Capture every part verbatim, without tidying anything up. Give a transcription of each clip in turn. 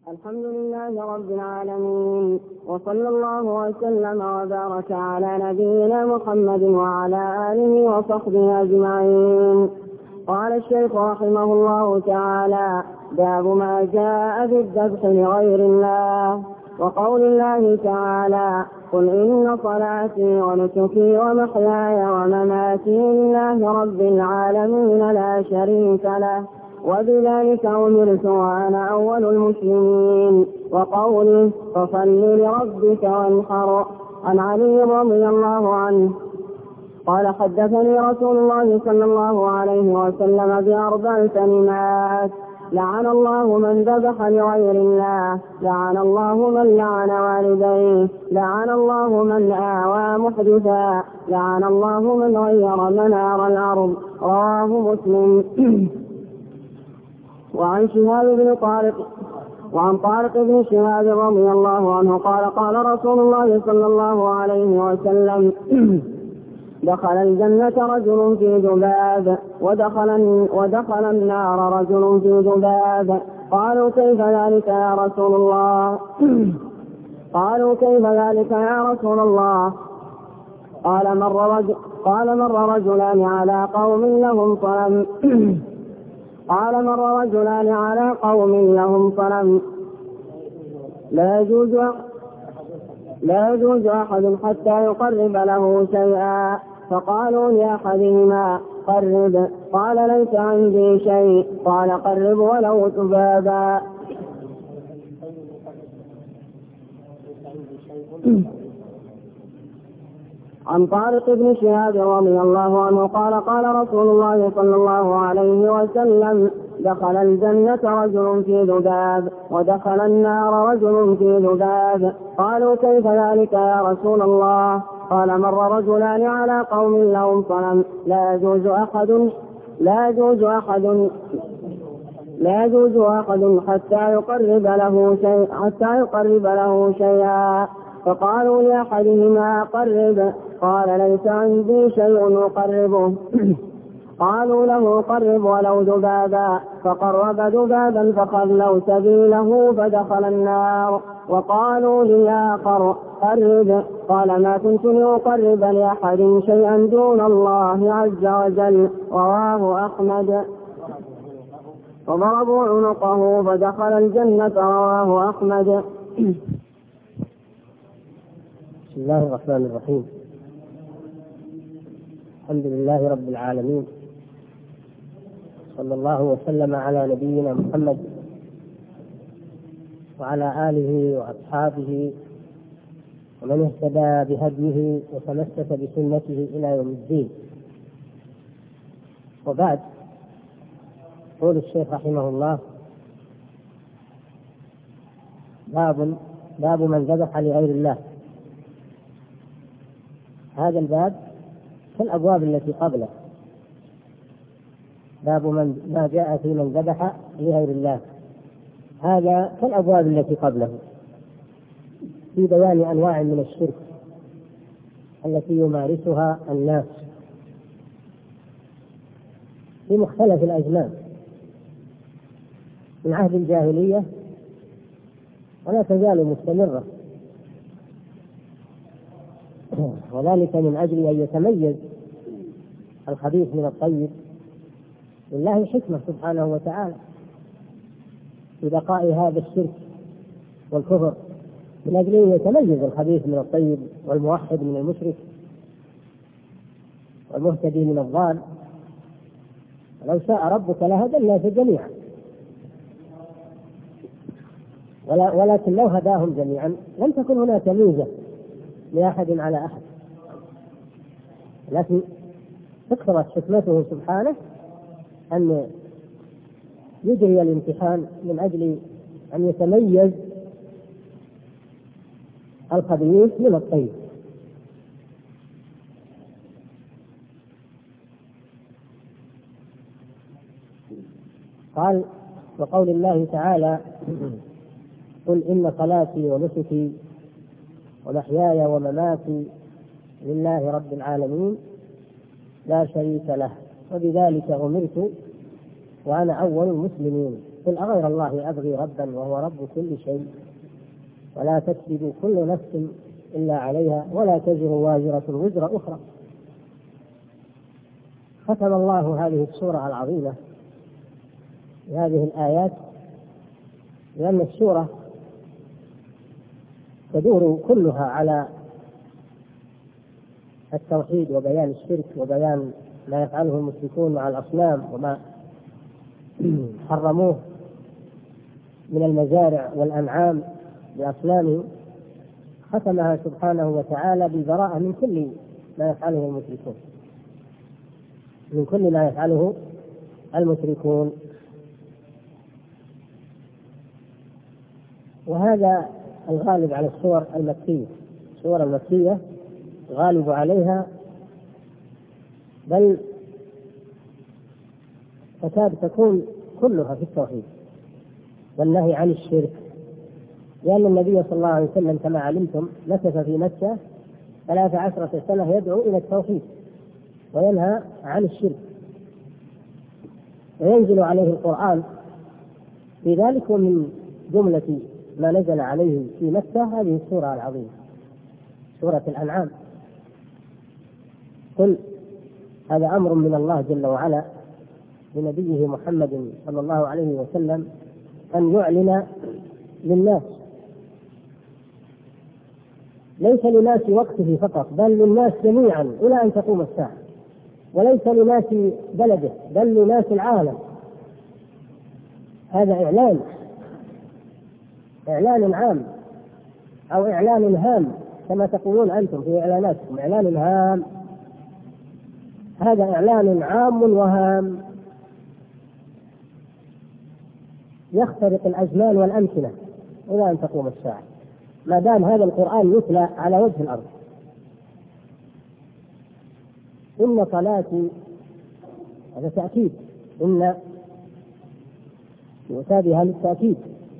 الحمد لله رب العالمين، وصلى الله وسلم وبارك على نبينا محمد وعلى آله وصحبه أجمعين. قال الشيخ رحمه الله تعالى: باب ما جاء في الذبح لغير الله. وقول الله تعالى: قل إن صلاتي ونسكي ومحياي ومماتي لله رب العالمين لا شريك له وبذلك أمرت وأنا أول المسلمين. وقوله: فصل لربك وانحر. عن علي رضي الله عنه قال: حدثني رسول الله صلى الله عليه وسلم بأربع كلمات: لعن الله من ذبح لغير الله، لعن الله من لعن والديه، لعن الله من آوى محدثا، لعن الله من غير منار الأرض. رواه مسلم. وعن شهاب بن طارق وعن طارق بن شهاب رضي الله عنه قال: قال رسول الله صلى الله عليه وسلم: دخل الجنة رجل في ذباب، ودخل, ودخل النار رجل في ذباب. قالوا: كيف ذلك يا رسول الله؟ قالوا: كيف ذلك يا رسول الله؟ قال: مر رجل قال مر رجلان على قوم لهم صنم قال مر رجلان على قوم لهم صنم لا يجوز لا يجوز أحد حتى يقرب له شيئا، فقالوا لأحدهما: قرب. قال: ليس عندي شيء. قال: قرب ولو ذبابا. عن طارق بن شهاب رضي الله عنه قال: قال رسول الله صلى الله عليه وسلم: دخل الجنة رجل في ذباب، ودخل النار رجل في ذباب. قالوا: كيف ذلك يا رسول الله؟ قال: مر رجلان على قوم لهم صنم لا يجوز أحد لا يجوز أحد لا يجوز أحد حتى يقرب له شيء حتى يقرب له شيئا، فقالوا لأحدهما: قرب. قال: ليس عندي شيء أقربه. قالوا له: قرب ولو ذبابا. فقرب ذبابا فخلوا سبيله فدخل النار. وقالوا للآخر: قرب. قال: ما كنت لأقرب لأحد شيئا دون الله عز وجل. رواه أحمد. وضربوا عنقه فدخل الجنة. رواه أحمد. بسم الله الرحمن الرحيم. الحمد لله رب العالمين، صلى الله وسلم على نبينا محمد وعلى آله وأصحابه ومن اهتدى بهديه وتمسك بسنته إلى يوم الدين. وبعد، يقول الشيخ رحمه الله: باب باب من ذبح لغير الله. هذا الباب كالأبواب التي قبله، باب من ما جاء في من ذبح لغير الله. هذا كالأبواب التي قبله في بيان أنواع من الشرك التي يمارسها الناس في مختلف الأزمان من عهد الجاهلية ولا تزال مستمرة، وذلك من أجل أن يتميز الخبيث من الطيب. لله حكمة سبحانه وتعالى في بقاء هذا الشرك والكفر، من أجل أن يتميز الخبيث من الطيب والموحد من المشرك والمهتدي من الضال. ولو شاء ربك لهدى الناس جميعا، ولكن لو هداهم جميعا لم تكن هناك ميزة لأحد على أحد، لكن اقتضت حكمته سبحانه أن يجري الامتحان من أجل أن يتميز الخبيث من الطيب. قال: وقول الله تعالى: قل إن صلاتي ونسكي ومحياي ومماتي لله رب العالمين لا شريك له وبذلك أمرت وأنا أول المسلمين. قل أغير الله أبغي ربا وهو رب كل شيء ولا تكسب كل نفس إلا عليها ولا تزر وازرة وزر أخرى. ختم الله هذه السورة العظيمة بهذه الآيات لأن السورة تدور كلها على التوحيد وبيان الشرك وبيان ما يفعله المشركون مع الأصنام وما حرموه من المزارع والأنعام بأصنامهم. ختمها سبحانه وتعالى بالبراءة من كل ما يفعله المشركون من كل ما يفعله المشركون وهذا الغالب على السور المكية. السور المكية غالب عليها بل تكاد تكون كلها في التوحيد والنهي عن الشرك، لأن النبي صلى الله عليه وسلم كما علمتم مكث في مكة ثلاث عشرة سنة يدعو إلى التوحيد وينهى عن الشرك، وينزل عليه القرآن في ذلك. ومن جملة ما نزل عليه في مكة هذه السورة العظيمة سورة الأنعام. قل هذا أمر من الله جل وعلا لنبيه محمد صلى الله عليه وسلم أن يعلن للناس، ليس لناس وقته فقط بل للناس جميعا إلى أن تقوم الساعة، وليس لناس بلده بل لناس العالم. هذا إعلان إعلان عام أو إعلان هام كما تقولون أنتم في إعلاناتكم، إعلان هام. هذا إعلان عام وهام يخترق الأزمان والأمكنة إلى أن تقوم الساعة ما دام هذا القرآن يتلى على وجه الأرض. إن صلاتي، هذا تأكيد، إن يؤتى بها للتأكيد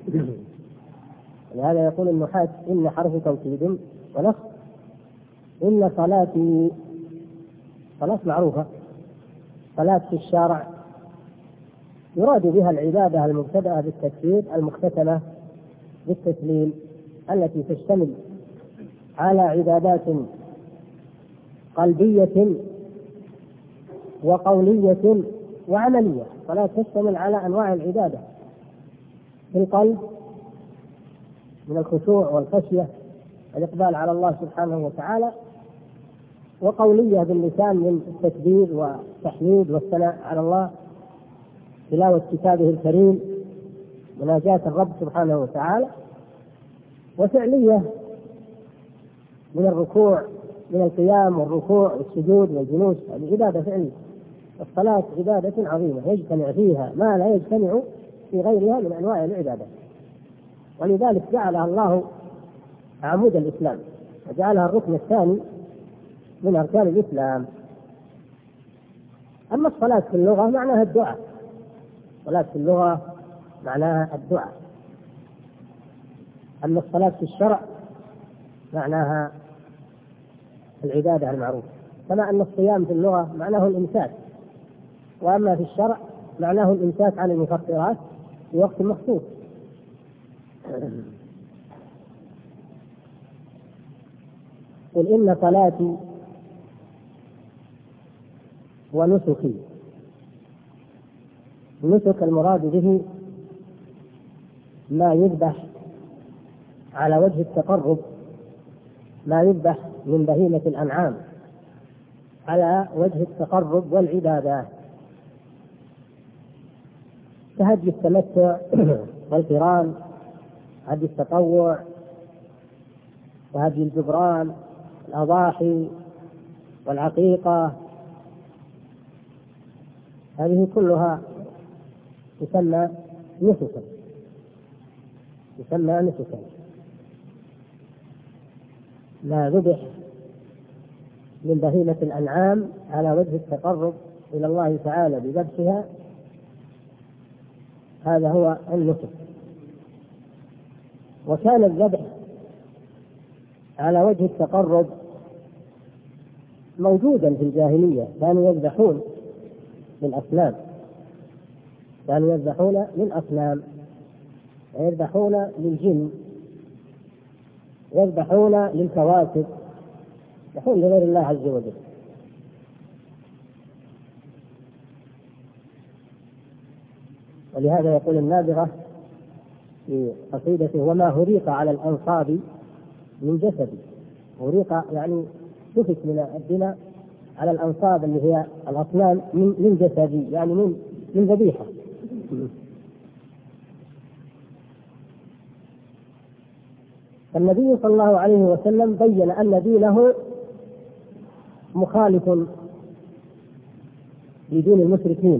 لهذا يقول النحاة إن حرف توكيد ونصب. إن صلاتي، صلاة معروفة، صلاة في الشارع يراد بها العبادة المبتدأة بالتكبير المختتمة بالتسليم التي تشتمل على عبادات قلبية وقولية وعملية. صلاة تشتمل على أنواع العبادة في القلب من الخشوع والخشية الإقبال على الله سبحانه وتعالى، وقولية باللسان من التكبير والتحميد والثناء على الله، تلاوة كتابه الكريم، مناجاة الرب سبحانه وتعالى، وفعلية من الركوع من القيام والركوع والسجود والجلوس، هذه عبادة فعلية. الصلاة عبادة عظيمة يجتمع فيها ما لا يجتمع في غيرها من أنواع العبادة، ولذلك جعلها الله عمود الإسلام وجعلها الركن الثاني من أركان الإسلام. أما الصلاة في اللغة معناها الدعاء، الصلاة في اللغة معناها الدعاء. أما الصلاة في الشرع معناها العبادة المعروفة، كما أن الصيام في اللغة معناه الإمساك، وأما في الشرع معناه الإمساك عن المفطرات في وقت مخصوص. قل إن صلاتي ونسكي. النسك المراد به ما يذبح على وجه التقرب، ما يذبح من بهيمة الأنعام على وجه التقرب والعبادة، كهدي التمتع والقران، هدي التطوع، وهدي الجبران، الأضاحي والعقيقة، هذه كلها تسمى نسكا تسمى نسكا ما ذبح من بهيمة الأنعام على وجه التقرب إلى الله تعالى بذبحها، هذا هو النسك. وكان الذبح على وجه التقرب موجودا في الجاهلية، كانوا يذبحون للأصنام كانوا يذبحون للأصنام، ويذبحون للجن، يذبحون للكواكب، يذبحون لغير الله عز وجل. ولهذا يقول النابغة في قصيدته: وما هريق على الأنصاب من جسدي. هريق يعني سفك من الدماء على الأنصاب اللي هي الأصنام من جسدي، يعني من من ذبيحة. النبي صلى الله عليه وسلم بين أن دينه مخالف لدين المشركين.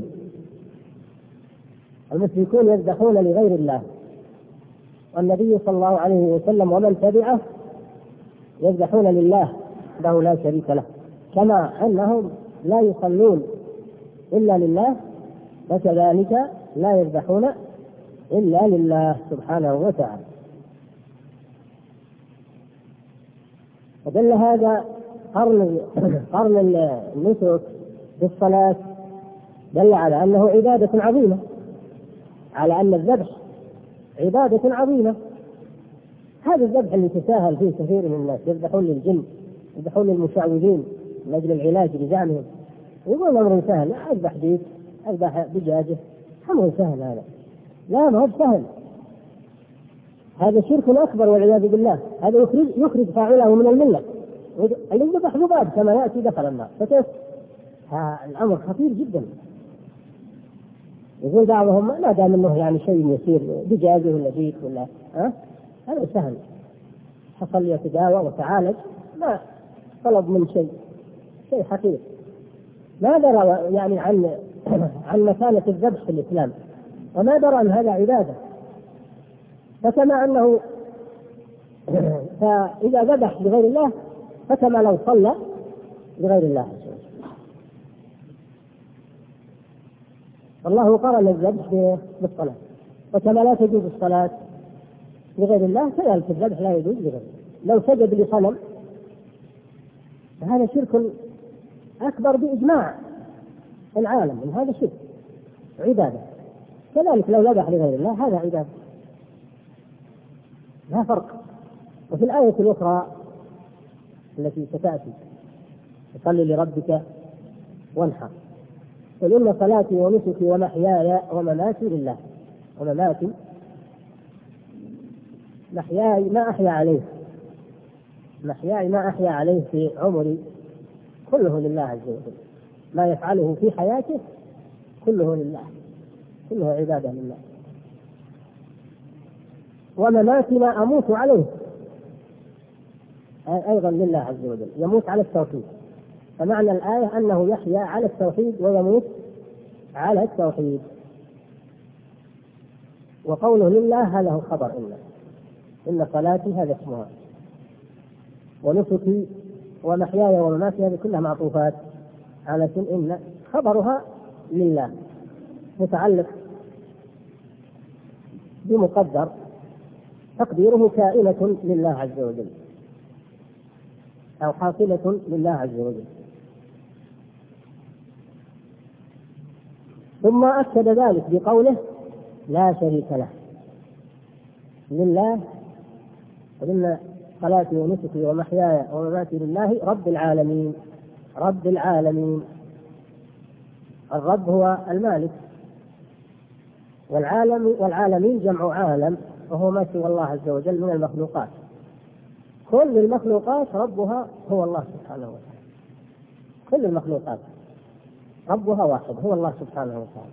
المشركون يذبحون لغير الله، والنبي صلى الله عليه وسلم ومن تبعه يذبحون لله له لا شريك له، كما أنهم لا يصلون إلا لله، فكذلك لا يذبحون إلا لله سبحانه وتعالى. ودل هذا قرن قرن النسك في الصلاة دل على أنه عبادة عظيمة، على أن الذبح عبادة عظيمة. هذا الذبح اللي تساهل فيه كثير من الناس، يذبحون للجن، يذبحون للمشعوذين من أجل العلاج بزعمهم، يقول أمر سهل، أذبح ديك، أذبح دجاجة، أمر سهل. هذا لا، ما هو سهل، هذا شرك أكبر والعياذ بالله. هذا يخرج يخرج فاعله من الملة. اللي يذبح ذباب كما يأتي دخل النار، فكيف؟ الأمر خطير جدا. يقول بعضهم ما دام انه يعني شيء يصير دجاجه ولا ديك ولا ها، هذا سهل، حصل يتداوى وتعالج، ما طلب من شيء شيء حقيقي. ما درى يعني عن عن مكانة الذبح في الإسلام، وما درى أن هذا عبادة. فكما أنه فإذا ذبح لغير الله فكما لو صلى لغير الله. الله قرن الذبح بالصلاة، وكما لا تجوز الصلاة لغير الله كذلك الذبح لا يجوز لغير الله. لو سجد لصنم فهذا شرك أكبر بإجماع العالم، من هذا شرك عبادة. كذلك لو ذبح لغير الله هذا عبادة، لا فرق. وفي الآية الأخرى التي ستأتي: صل لربك وانحر، قل إن صلاتي ونسكي ومحياي ومماتي لله. ومماتي محياي ما أحيا عليه، محياي ما أحيا عليه في عمري كله لله عز وجل، ما يفعله في حياته كله لله، كله عبادة لله. ومماتي ما أموت عليه أيضا لله عز وجل، يموت على التوحيد. فمعنى الآية أنه يحيا على التوحيد ويموت على التوحيد. وقوله لله هذا هو خبر إن إن صلاتي هذا اسمها، ونسكي ومحياي ومماتي هذه كلها معطوفات على إن خبرها لله، متعلق بمقدر تقديره كائنة لله عز وجل أو حاصلة لله عز وجل. ثم أكد ذلك بقوله لا شريك له، لله. وإن صلاتي ونسكي ومحياي ومماتي لله رب العالمين. رب العالمين، الرب هو المالك، والعالم والعالمين جمع عالم، وهو ما سوى الله عز وجل من المخلوقات. كل المخلوقات ربها هو الله سبحانه وتعالى، كل المخلوقات ربها واحد هو الله سبحانه وتعالى.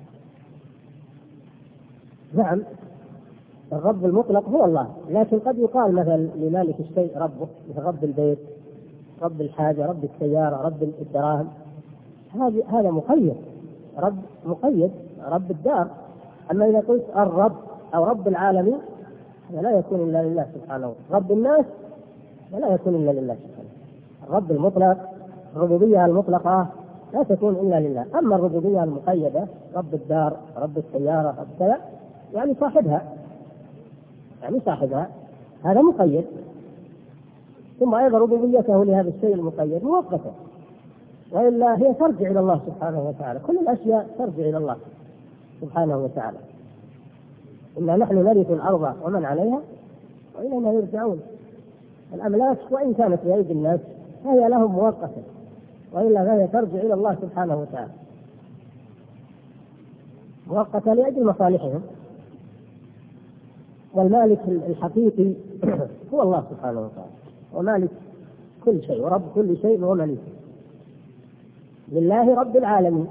نعم الرب المطلق هو الله، لكن قد يقال مثلا لمالك الشيء ربه، مثل رب البيت، رب الحاجة، رب السيارة، رب الدراهم، هذا مقيد، رب مقيد، رب الدار. أما إذا قلت الرب أو رب العالمين هذا لا يكون إلا لله سبحانه وتعالى. رب الناس ولا يكون إلا لله سبحانه. الرب المطلق، الربوبية المطلقة لا تكون إلا لله. أما الربوبية المقيدة، رب الدار، رب السيارة، رب كذا، يعني صاحبها يعني صاحبها هذا مقيد. ثم أيضا ربوبيته لهذا الشيء المقيد مؤقتة، وإلا هي ترجع إلى الله سبحانه وتعالى. كل الأشياء ترجع إلى الله، سبحانه وتعالى. إنا نحن نرث الأرض ومن عليها وإلينا يرجعون. الأملاك وإن كانت بأيدي الناس فهي لهم مؤقتة، وإلا فهي ترجع إلى الله سبحانه وتعالى مؤقتة لأجل مصالحهم. والمالك الحقيقي هو الله سبحانه وتعالى، ومالك كل شيء ورب كل شيء ومليك. لله رب العالمين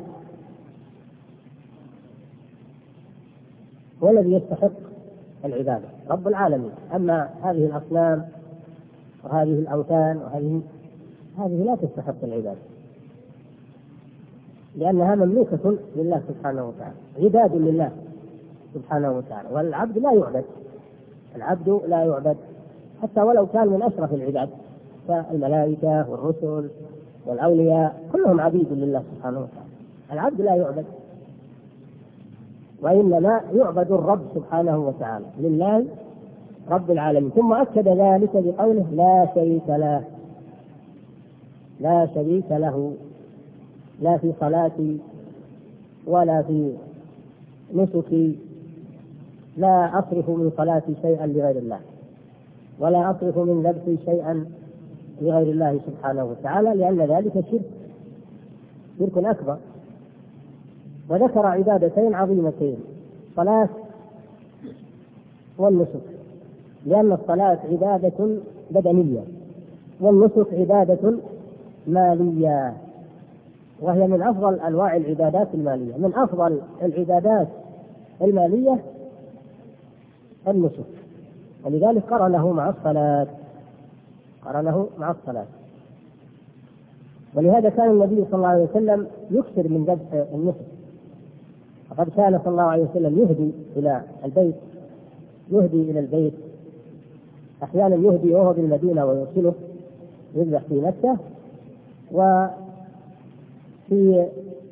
هو الذي يستحق العبادة، رب العالمين. أما هذه الأصنام وهذه الأوثان وهذه هذه لا تستحق العبادة، لأنها مملوكة لله سبحانه وتعالى، عباد لله سبحانه وتعالى. والعبد لا يعبد، العبد لا يعبد حتى ولو كان من أشرف العباد، فالملائكة والرسل والأولياء كلهم عبيد لله سبحانه وتعالى. العبد لا يعبد، وإنما يعبد الرب سبحانه وتعالى، لله رب العالمين. ثم أكد ذلك بقوله لا شريك له، لا شريك له، لا في صلاتي ولا في نسكي، لا أصرف من صلاتي شيئا لغير الله، ولا أصرف من ذبحي شيئا لغير الله سبحانه وتعالى، لأن ذلك شرك، شرك أكبر. وذكر عبادتين عظيمتين، الصلاة والنسك، لأن الصلاة عبادة بدنية والنسك عبادة مالية، وهي من أفضل أنواع العبادات المالية. من أفضل العبادات المالية النسك، ولذلك قرنه مع الصلاة، قرنه مع الصلاة. ولهذا كان النبي صلى الله عليه وسلم يكثر من ذبح النسك، فقد كان صلى الله عليه وسلم يهدي إلى البيت، يهدي إلى البيت أحيانا يهدي وهو بالمدينة ويرسله يذبح في مكة. وفي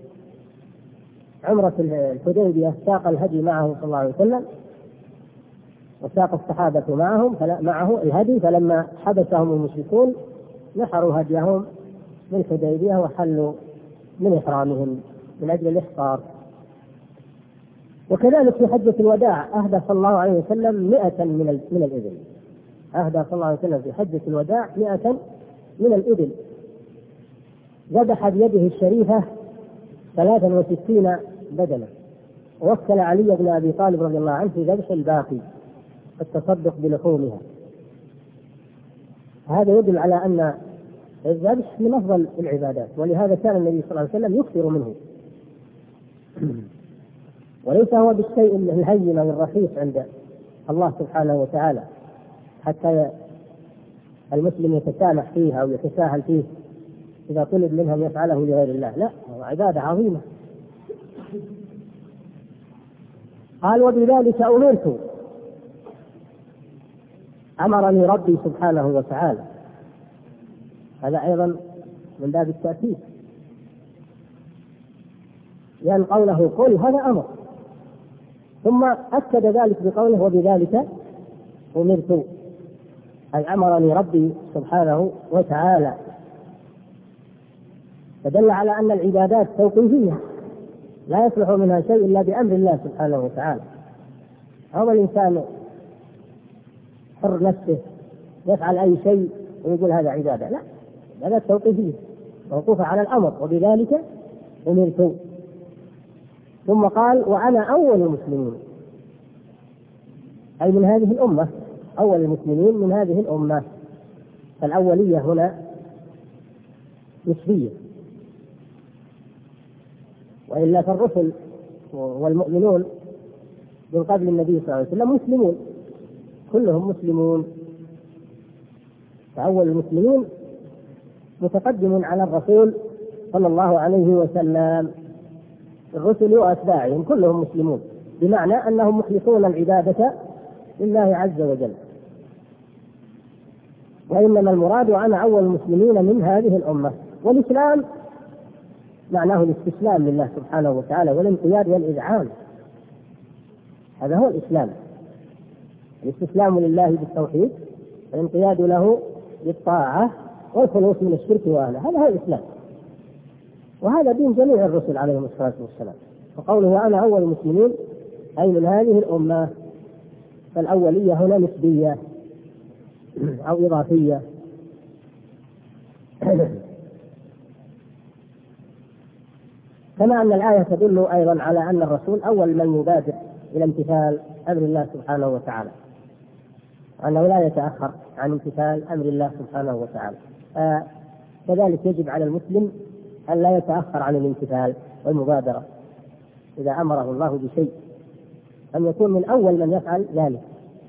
عمرة الحديبية ساق الهدي معه صلى الله عليه وسلم، وساق الصحابة معهم معه الهدي، فلما حبسهم المشركون نحروا هديهم من الحديبية وحلوا من إحرامهم من أجل الإحصار. وكذلك في حجة الوداع أهدى صلى الله عليه وسلم مئة من من الإبل، أهدى صلى الله عليه وسلم في حجة الوداع مئة من الإبل، ذبح بيده الشريفة ثلاثا وستين بدنة، ووكل علي بن أبي طالب رضي الله عنه في ذبح الباقي التصدق بلحومها. هذا يدل على أن الذبح من أفضل العبادات، ولهذا كان النبي صلى الله عليه وسلم يكثر منه. وليس هو بالشيء الهين والرخيص عند الله سبحانه وتعالى حتى المسلم يتسامح فيه أو يتساهل فيه إذا طلب منه أن يفعله لغير الله، لا، هو عبادة عظيمة. قال وبذلك أمرت، أمرني ربي سبحانه وتعالى، هذا أيضا من باب التأكيد، لأن قوله قل هذا أمر، ثم أكد ذلك بقوله وبذلك أمرت، أي أمرني ربي سبحانه وتعالى، فدل على أن العبادات توقيفية لا يصلح منها شيء إلا بأمر الله سبحانه وتعالى. هذا الإنسان حر نفسه يفعل أي شيء ويقول هذا عبادة، لا، هذا توقيفية موقوفة على الأمر وبذلك أمرت. ثم قال وأنا أول المسلمين، أي من هذه الأمة، أول المسلمين من هذه الأمة. فالأولية هنا نسبية، وإلا فالرسل والمؤمنون من قبل النبي صلى الله عليه وسلم مسلمون، كلهم مسلمون، فأول المسلمين متقدم على الرسول صلى الله عليه وسلم. الرسل وأتباعهم كلهم مسلمون، بمعنى أنهم مخلصون العبادة لله عز وجل. وإنما المراد أنا أول المسلمين من هذه الأمة. والإسلام معناه الاستسلام لله سبحانه وتعالى والانقياد والإذعان، هذا هو الإسلام، الاستسلام لله بالتوحيد والانقياد له بالطاعة والخلوص من الشرك وأهله، هذا هو الإسلام. وهذا دين جميع الرسل عليهم الصلاة والسلام، وقوله وأنا أول المسلمين أي من هذه الأمة، فالأولية هنا نسبية أو إضافية. كما أن الآية تدل أيضا على أن الرسول أول من يبادر إلى امتثال أمر الله سبحانه وتعالى، وأنه لا يتأخر عن امتثال أمر الله سبحانه وتعالى. آه كذلك يجب على المسلم أن لا يتأخر عن الامتثال والمبادرة إذا أمره الله بشيء، أن يكون من أول من يفعل ذلك.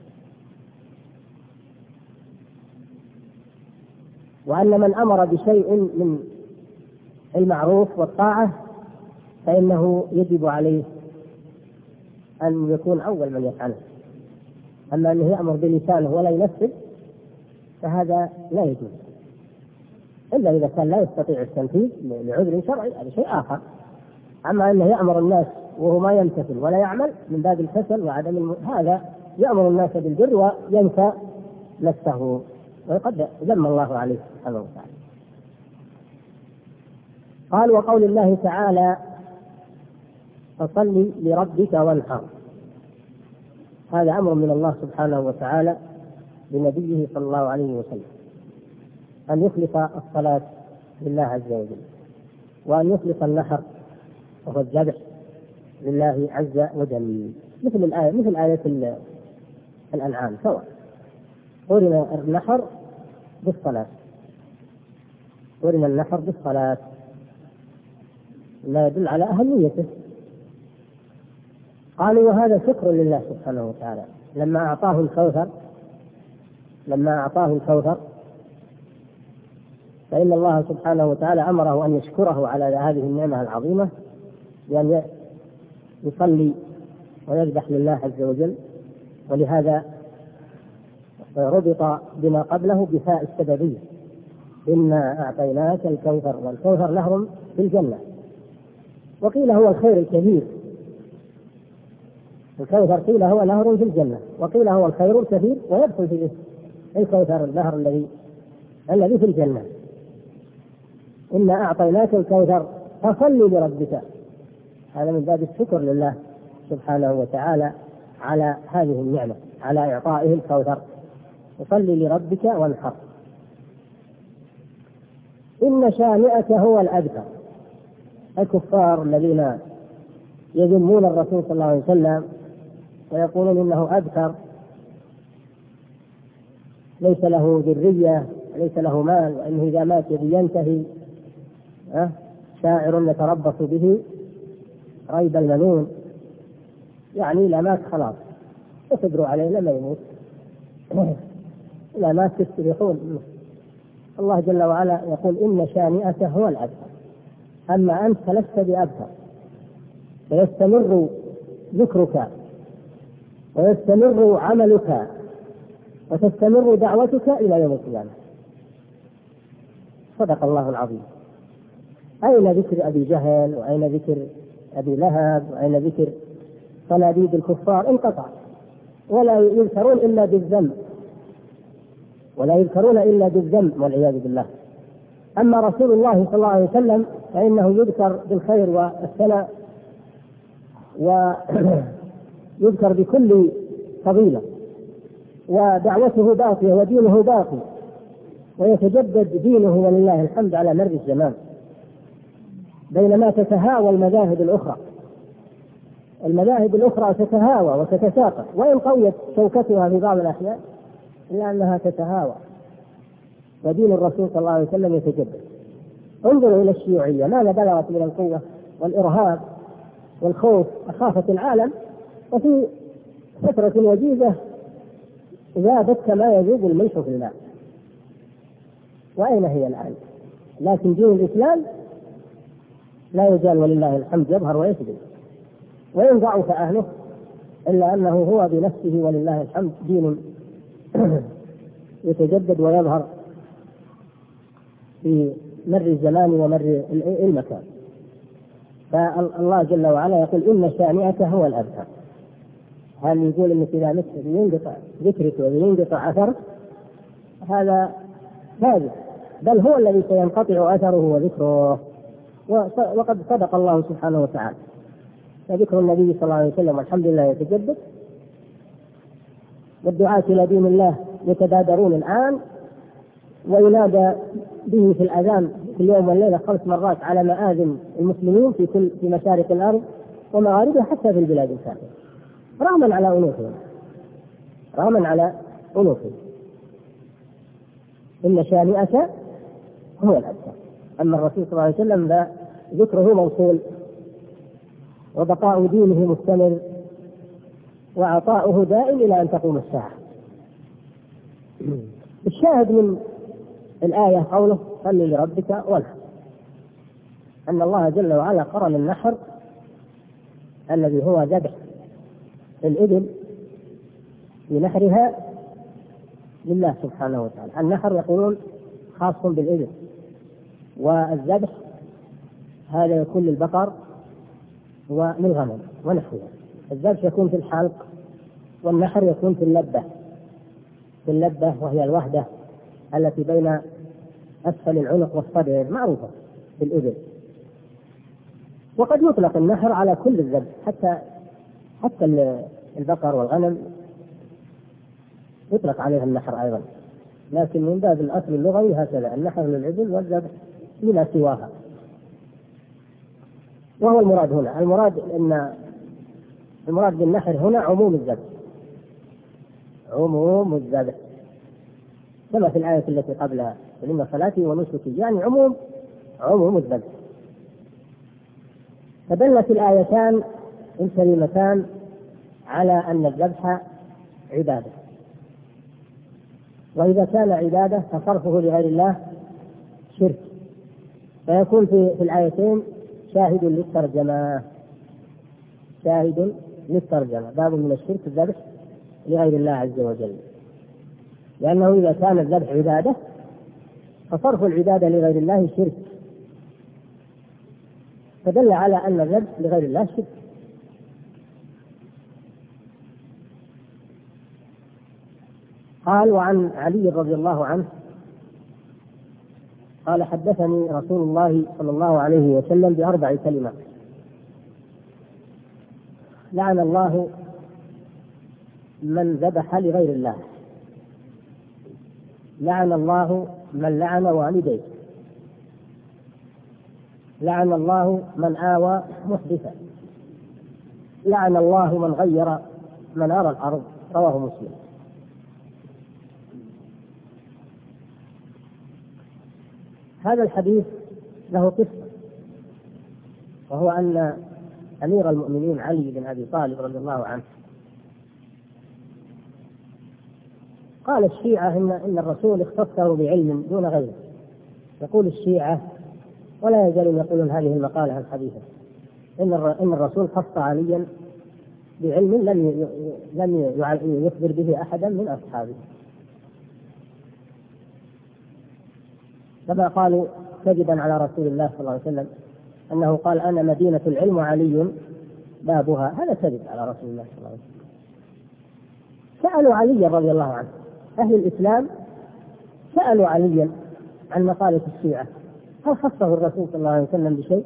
وأن من أمر بشيء من المعروف والطاعة فإنه يجب عليه أن يكون أول من يفعله. أما أنه يأمر بلسانه ولا ينفذ فهذا لا يجوز، إلا إذا كان لا يستطيع التنفيذ لعذر شرعي، هذا شيء آخر. أما أنه يأمر الناس وهو ما يمتثل ولا يعمل من باب الكسل وعدم الم... هذا يأمر الناس بالبر وينسى نفسه، وقد ذم الله عليه سبحانه وتعالى. قال وقول الله تعالى فصل لربك وانحر، هذا أمر من الله سبحانه وتعالى لنبيه صلى الله عليه وسلم أن يخلص الصلاة لله عز وجل، وأن يخلص النحر وهو الذبح لله عز وجل، مثل الآية مثل آية الأنعام سواء، قرن النحر بالصلاة، قرن النحر بالصلاة، لا يدل على أهميته. قالوا وهذا شكر لله سبحانه وتعالى لما أعطاه الكوثر، لما أعطاه الكوثر فإن الله سبحانه وتعالى أمره أن يشكره على هذه النعمة العظيمة بأن يصلي ويذبح لله عز وجل. ولهذا ربط بما قبله بفاء السببية، إنا أعطيناك الكوثر، والكوثر نهر في الجنة، وقيل هو الخير الكبير. الكوثر قيل هو نهر في الجنة، وقيل هو الخير الكثير، ويدخل في الكوثر النهر الذي الذي في الجنة. إنا أعطيناك الكوثر فصل لربك، هذا من باب الشكر لله سبحانه وتعالى على هذه النعمة، على إعطائه الكوثر. فصل لربك وانحر. إن شانئك هو الأبتر. الكفار الذين يذمون الرسول صلى الله عليه وسلم ويقولون إنه أبتر، ليس له ذرية، ليس له مال، وإنه إذا مات ينتهي، أه؟ شاعر يتربص به ريب المنون، يعني لا مات خلاص اصبروا عليه لما يموت، لا مات تستريحون. الله جل وعلا يقول إن شانئك هو الأبتر، أما أنت فلست بأبتر، فيستمر ذكرك ويستمر عملك وتستمر دعوتك إلى يوم القيامة. صدق الله العظيم. أين ذكر أبي جهل، وأين ذكر أبي لهب، وأين ذكر صناديد الكفار؟ انقطع، ولا يذكرون إلا بالذنب، ولا يذكرون إلا بالذنب والعياذ بالله. أما رسول الله صلى الله عليه وسلم فإنه يذكر بالخير والثناء، ويذكر بكل فضيلة، ودعوته باقية ودينه باقي، ويتجدد دينه ولله الحمد على مر الزمان، بينما تتهاوى المذاهب الأخرى. المذاهب الأخرى تتهاوى وتتساقط، وإن قويت شوكتها في بعض الأحيان إلا أنها تتهاوى، ودين الرسول صلى الله عليه وسلم يتجدد. انظروا إلى الشيوعية ماذا بلغت من القوة والإرهاب والخوف، أخافت العالم، وفي فترة وجيزة ذابت كما يذوب الملح في الماء. وأين هي الآن؟ لكن دين الإسلام لا يزال ولله الحمد يظهر ويسجد، وإن ضعف أهله إلا أنه هو بنفسه ولله الحمد دين يتجدد ويظهر في مر الزمان ومر المكان. فالله جل وعلا يقول إن شانئك هو الأبتر. هل يقول إنك إذا مت ينقطع ذكرك وينقطع أثرك؟ هذا كاذب، بل هو الذي سينقطع أثره وذكره، وقد صدق الله سبحانه وتعالى. فذكر النبي صلى الله عليه وسلم والحمد لله يتجدد، والدعاة إلى دين الله يتبادرون الآن، وينادى به في الأذان في اليوم والليلة خمس مرات على مآذن المسلمين في كل في مشارق الأرض ومغاربها حتى في البلاد الكافرة، رغما على أنوفهم رغما على أنوفهم. إن شانئك هو الأبتر. أما الرسول صلى الله عليه وسلم ذكره موصول، وبقاء دينه مستمر، وعطاؤه دائم إلى أن تقوم الساعة. الشاهد من الآية قوله صل لربك وانحر، أن الله جل وعلا قرن النحر الذي هو ذبح الإبل في نحرها لله سبحانه وتعالى. النحر يقولون خاص بالإبل، والذبح هذا يكون للبقر وللغنم ونحوها. الذبح يكون في الحلق، والنحر يكون في اللبة في اللبة وهي الوحدة التي بين أسفل العنق والصدر، معروفة في الإبل. وقد يطلق النحر على كل الذبح، حتى حتى البقر والغنم يطلق عليها النحر أيضا، لكن من باب الأصل اللغوي هكذا، النحر للإبل والذبح لما سواها. وهو المراد هنا، المراد ان المراد بالنحر هنا عموم الذبح، عموم الذبح كما في الآية التي قبلها إن صلاتي ونسكي، يعني عموم عموم الذبح. فدلت الآيتان الكريمتان على أن الذبح عبادة، وإذا كان عبادة فصرفه لغير الله شرك، فيكون في, في الآيتين شاهد للترجمة شاهد للترجمة باب من الشرك الذبح لغير الله عز وجل، لأنه إذا كان الذبح عبادة فصرف العبادة لغير الله شرك، فدل على أن الذبح لغير الله شرك. قال وعن علي رضي الله عنه قال حدثني رسول الله صلى الله عليه وسلم بأربع كلمات: لعن الله من ذبح لغير الله، لعن الله من لعن والديه، لعن الله من آوى محدثا، لعن الله من غير منار الأرض. رواه مسلم. هذا الحديث له قصة، وهو أن أمير المؤمنين علي بن أبي طالب رضي الله عنه قال الشيعة إن, إن الرسول اختصه بعلم دون غيره. يقول الشيعة ولا يزالون يقولون هذه المقالة الحديثة إن إن الرسول خص عليا بعلم لم لم يخبر به أحدا من أصحابه، كما قالوا كذبا على رسول الله صلى الله عليه وسلم أنه قال أنا مدينة العلم وعلي بابها. هذا كذب على رسول الله صلى الله عليه وسلم. سألوا علي رضي الله عنه، أهل الإسلام سألوا عليا عن مقالة الشيعة هل خصه الرسول صلى الله عليه وسلم بشيء؟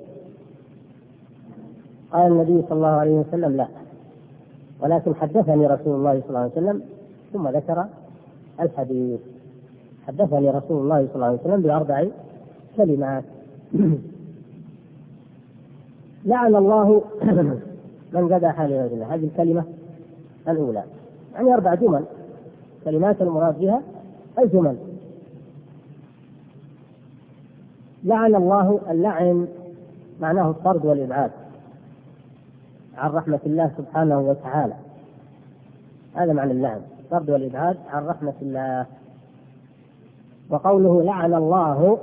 قال النبي صلى الله عليه وسلم لا، ولكن حدثني رسول الله صلى الله عليه وسلم، ثم ذكر الحديث. حدثني رسول الله صلى الله عليه وسلم بأربع كلمات: لعن الله من ذبح لغير الله. هذه الكلمة الأولى، يعني أربع جمل، كلمات المراد بها الجمل. لعن الله، اللعن معناه الطرد والإبعاد عن رحمة الله سبحانه وتعالى، هذا معنى اللعن، الطرد والإبعاد عن رحمة الله. وقوله لعن الله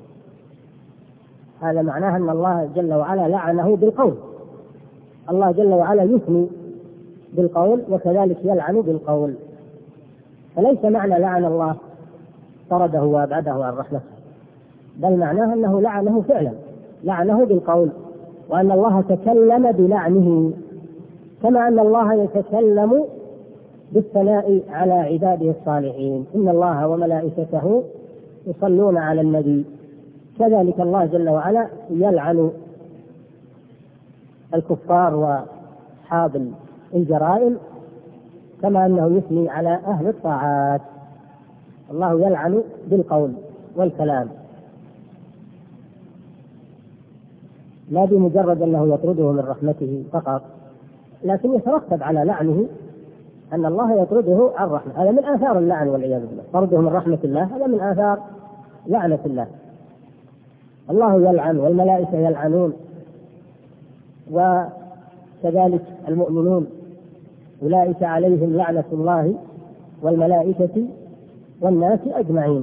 هذا معناه أن الله جل وعلا لعنه بالقول، الله جل وعلا يثني بالقول وكذلك يلعن بالقول، فليس معنى لعن الله طرده وأبعده عن رحمته، بل معناه أنه لعنه فعلا، لعنه بالقول، وأن الله تكلم بلعنه، كما أن الله يتكلم بالثناء على عباده الصالحين: إن الله وملائكته يصلون على النبي. كذلك الله جل وعلا يلعن الكفار وأصحاب الجرائم، كما أنه يثني على أهل الطاعات. الله يلعن بالقول والكلام، لا بمجرد أنه يطرده من رحمته فقط، لكن يترتب على لعنه أن الله يطرده عن رحمة. هذا من آثار اللعن والعياذ بالله، طرده من رحمة الله هذا من آثار لعنة الله. الله يلعن والملائكة يلعنون، وكذلك المؤمنون أولئك عليهم لعنة الله والملائكة والناس أجمعين.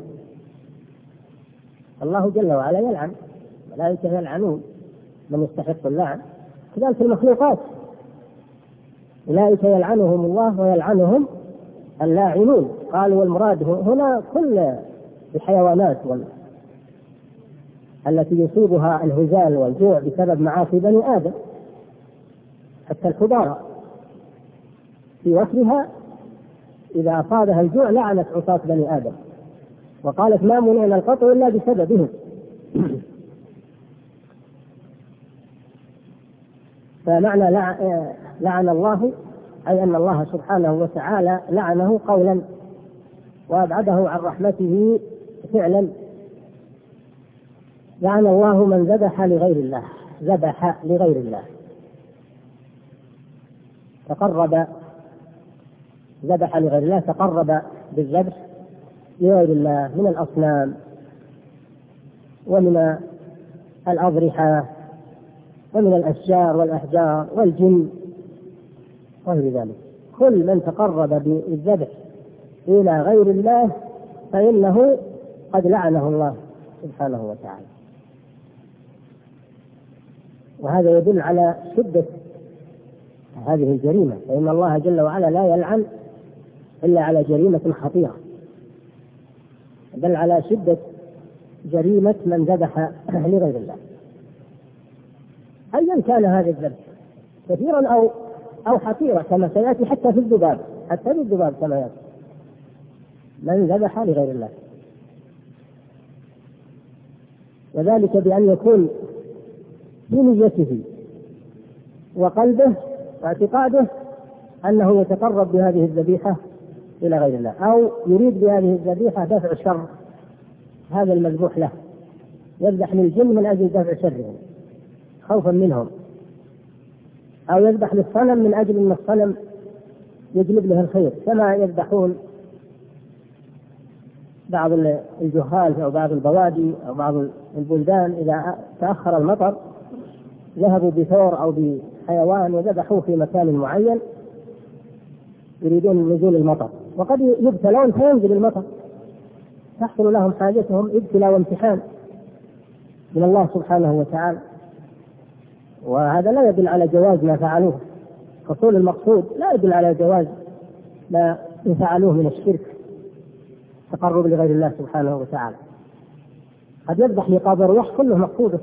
الله جل وعلا يلعن، الملائكة يلعنون من يستحق اللعن، كذلك المخلوقات أولئك يلعنهم الله ويلعنهم اللاعنون. قالوا والمراد هنا كل الحيوانات التي يصيبها الهزال والجوع بسبب معاصي بني آدم، حتى الحضارة في وصفها إذا أصابها الجوع لعنت عصاة بني آدم، وقالت ما منعنا القطع إلا بسببهم. فمعنى لعن الله أي أن الله سبحانه وتعالى لعنه قولا وأبعده عن رحمته فعلا. لعن الله من ذبح لغير الله، ذبح لغير الله، تقرب ذبح لغير الله، تقرب بالذبح لغير الله من الأصنام ومن الأضرحة ومن الأشجار والأحجار والجن وغير ذلك. كل من تقرب بالذبح إلى غير الله فإنه قد لعنه الله سبحانه وتعالى. وهذا يدل على شدة هذه الجريمة، فإن الله جل وعلا لا يلعن إلا على جريمة خطيرة، بل على شدة جريمة من ذبح لغير الله أيا كان هذا الذبح، كثيرا أو أو حقيرا، كما سيأتي حتى في الذباب، حتى في الذباب كما يأتي من ذبح لغير الله، وذلك بأن يكون بنيته وقلبه واعتقاده أنه يتقرب بهذه الذبيحة إلى غير الله، أو يريد بهذه الذبيحة دفع شر هذا المذبوح له، يذبح للجن من أجل دفع شرهم خوفا منهم، أو يذبح للصنم من أجل أن الصنم يجلب له الخير، كما يذبحون بعض الجهال أو بعض البوادي أو بعض البلدان إذا تأخر المطر ذهبوا بثور أو بحيوان وذبحوه في مكان معين يريدون نزول المطر، وقد يبتلون فينزل المطر، تحصل لهم حاجتهم ابتلاء وامتحان من الله سبحانه وتعالى. وهذا لا يدل على جواز ما فعلوه، حصول المقصود لا يدل على جواز ما فعلوه من الشرك تقرب لغير الله سبحانه وتعالى. قد يذبح لقابر ويحصل له مقصوده،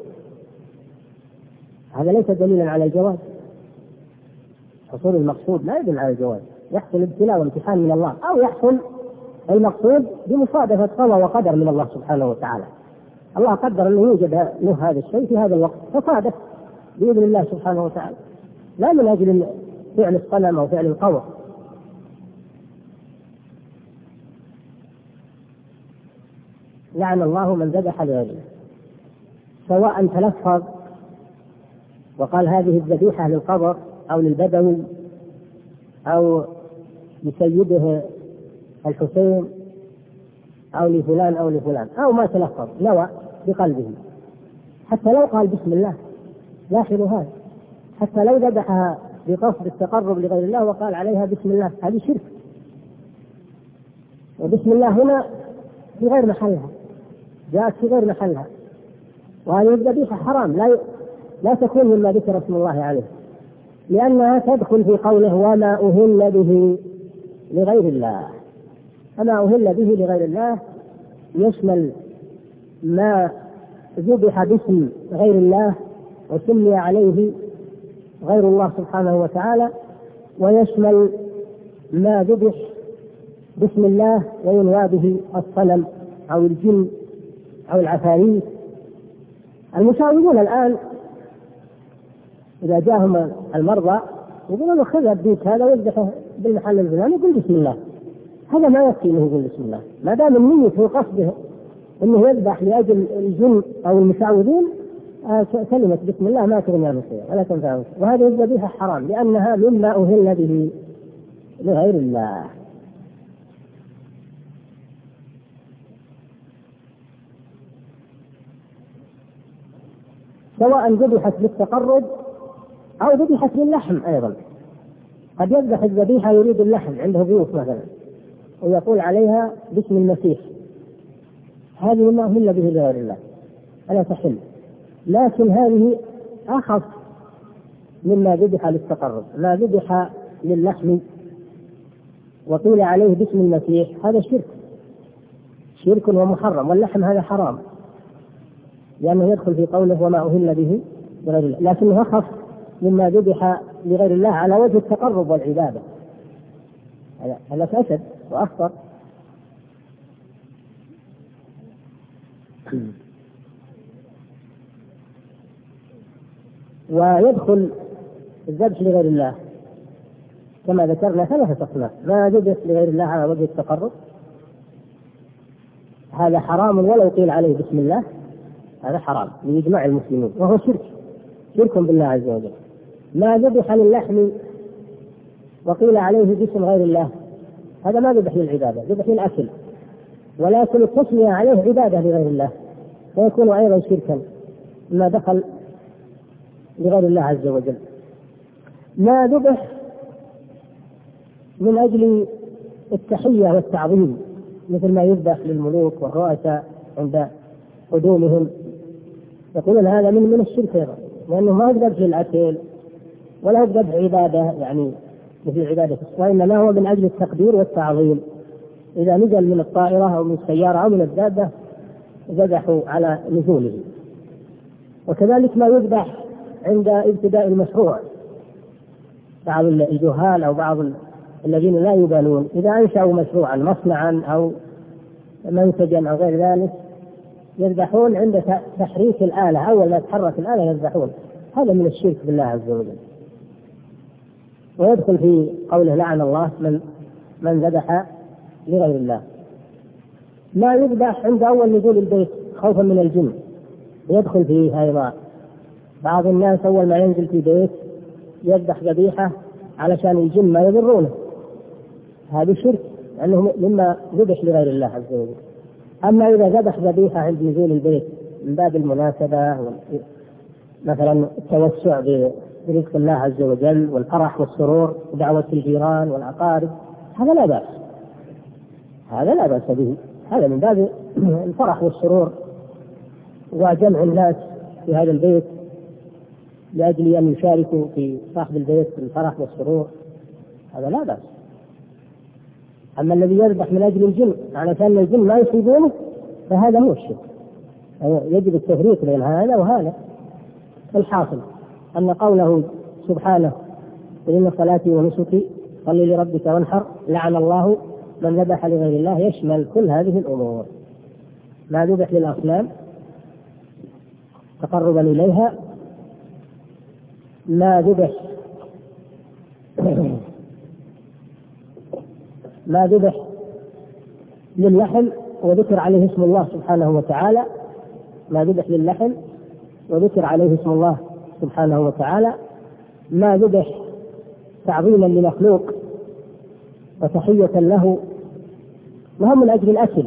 هذا ليس دليلا على الجواز. حصول المقصود لا يدل على الجواز، يحصل ابتلاء وامتحان من الله، أو يحصل المقصود بمصادفة قضاء وقدر من الله سبحانه وتعالى. الله قدر أنه يوجد له هذا الشيء في هذا الوقت فصادف بإذن الله سبحانه وتعالى، لا من أجل فعل الصنم أو فعل القوة. لعن الله من ذبح لغيره، سواء تلفظ وقال هذه الذبيحة للقبر أو للبدوي أو لسيده الحسين أو لفلان أو لفلان، أو ما تلفظ نوى بقلبه، حتى لو قال بسم الله، لاحظوا هذا، حتى لو ذبحها بقصد التقرب لغير الله وقال عليها بسم الله، هذه شرك، وبسم الله هنا في غير محلها، جاءت في غير محلها، وهذه الذبيحة حرام، لا لا تكون مما ذكر اسم الله عليه، لأنها تدخل في قوله وما أهل به لغير الله. فما أهل به لغير الله يشمل ما ذبح باسم غير الله وسمي عليه غير الله سبحانه وتعالى، ويشمل ما ذبح باسم الله وينوى به الصنم أو الجن أو العفاريت. المشاورون الآن إذا جاءهم المرضى يقولون له خذ الديك هذا ويذبحه بالمحل الفلاني يقول بسم الله. هذا ما يكفي انه يقول بسم الله، ما دام النية هو قصده انه يذبح لاجل الجن او المشعوذين، آه كلمة بسم الله ما تغني عنه شيئا ولا تنفعه شيئا، وهذه الذبيحة حرام لأنها مما أهل به لغير الله. سواء ذبحت للتقرب أو ذبحت للحم أيضا. قد يذبح الذبيحة يريد اللحم، عنده ضيوف مثلا ويقول عليها باسم المسيح، هذه مما أهل به لغير الله ألا تحل، لكن هذه أخف مما ذبح للتقرب. ما ذبح للحم وقيل عليه باسم المسيح هذا شرك، شرك ومحرم، واللحم هذا حرام لأنه يدخل في قوله وما أهل به لغير الله، لكنه أخف مما ذبح لغير الله على وجه التقرب والعبادة، هذا أشد وأخطر. ويدخل الذبح لغير الله كما ذكرنا ثلاثة أصناف: ما ذبح لغير الله على وجه التقرب هذا حرام ولو قيل عليه بسم الله، هذا حرام لإجماع المسلمين وهو شرك، شرك بالله عز وجل. ما ذبح للحم وقيل عليه باسم غير الله هذا ما ذبح للعبادة، ذبح للأكل، ولكن التسمية عليه عبادة لغير الله فيكون أيضا شركا ما دخل لغير الله عز وجل. ما ذبح من أجل التحية والتعظيم مثل ما يذبح للملوك والرؤساء عند قدومهم، يقولون هذا من من الشرك أيضا، لأنه ما هو ذبح للأكل ولا هو ذبح عبادة يعني مثل عبادة الصلاة، وإنما هو من أجل التقدير والتعظيم. إذا نزل من الطائرة أو من السيارة أو من الدابة ذبحوا على نزوله. وكذلك ما يذبح عند ابتداء المشروع، بعض الجهال أو بعض الذين لا يبالون إذا أنشأوا مشروعا مصنعا أو منتجا أو غير ذلك يذبحون عند تحريك الآلة، أول ما تحرك الآلة يذبحون، هذا من الشرك بالله عز وجل، ويدخل في قوله لعن الله من من ذبح لغير الله. ما يذبح عند أول نزول البيت خوفا من الجن يدخل فيه أيضا. بعض الناس أول ما ينزل في بيت يذبح ذبيحة علشان الجن ما يضرونه، هذا شرك لأنه مما ذبح لغير الله عز وجل. أما إذا ذبح ذبيحة عند نزول البيت من باب المناسبة مثلا التوسع برزق الله عز وجل والفرح والسرور ودعوة الجيران والأقارب، هذا لا بأس، هذا لا بأس به، هذا من باب الفرح والسرور وجمع الناس في هذا البيت لأجل أن يشاركوا في صاحب البيت في الفرح والسرور، هذا لا بأس. أما الذي يذبح من أجل الجن علشان الجن ما يصيبونه فهذا مو الشرك، يجب التفريق بين هذا وهذا. الحاصل أن قوله سبحانه قل إن صلاتي ونسكي صل لربك وانحر لعن الله من ذبح لغير الله يشمل كل هذه الأمور: ما ذبح للأصنام تقربا إليها، ما ذبح ما ذبح للحم وذكر عليه اسم الله سبحانه وتعالى، ما ذبح للحم وذكر عليه اسم الله سبحانه وتعالى، ما ذبح تعظيما لمخلوق وتحية له، وهم من أجل الأكل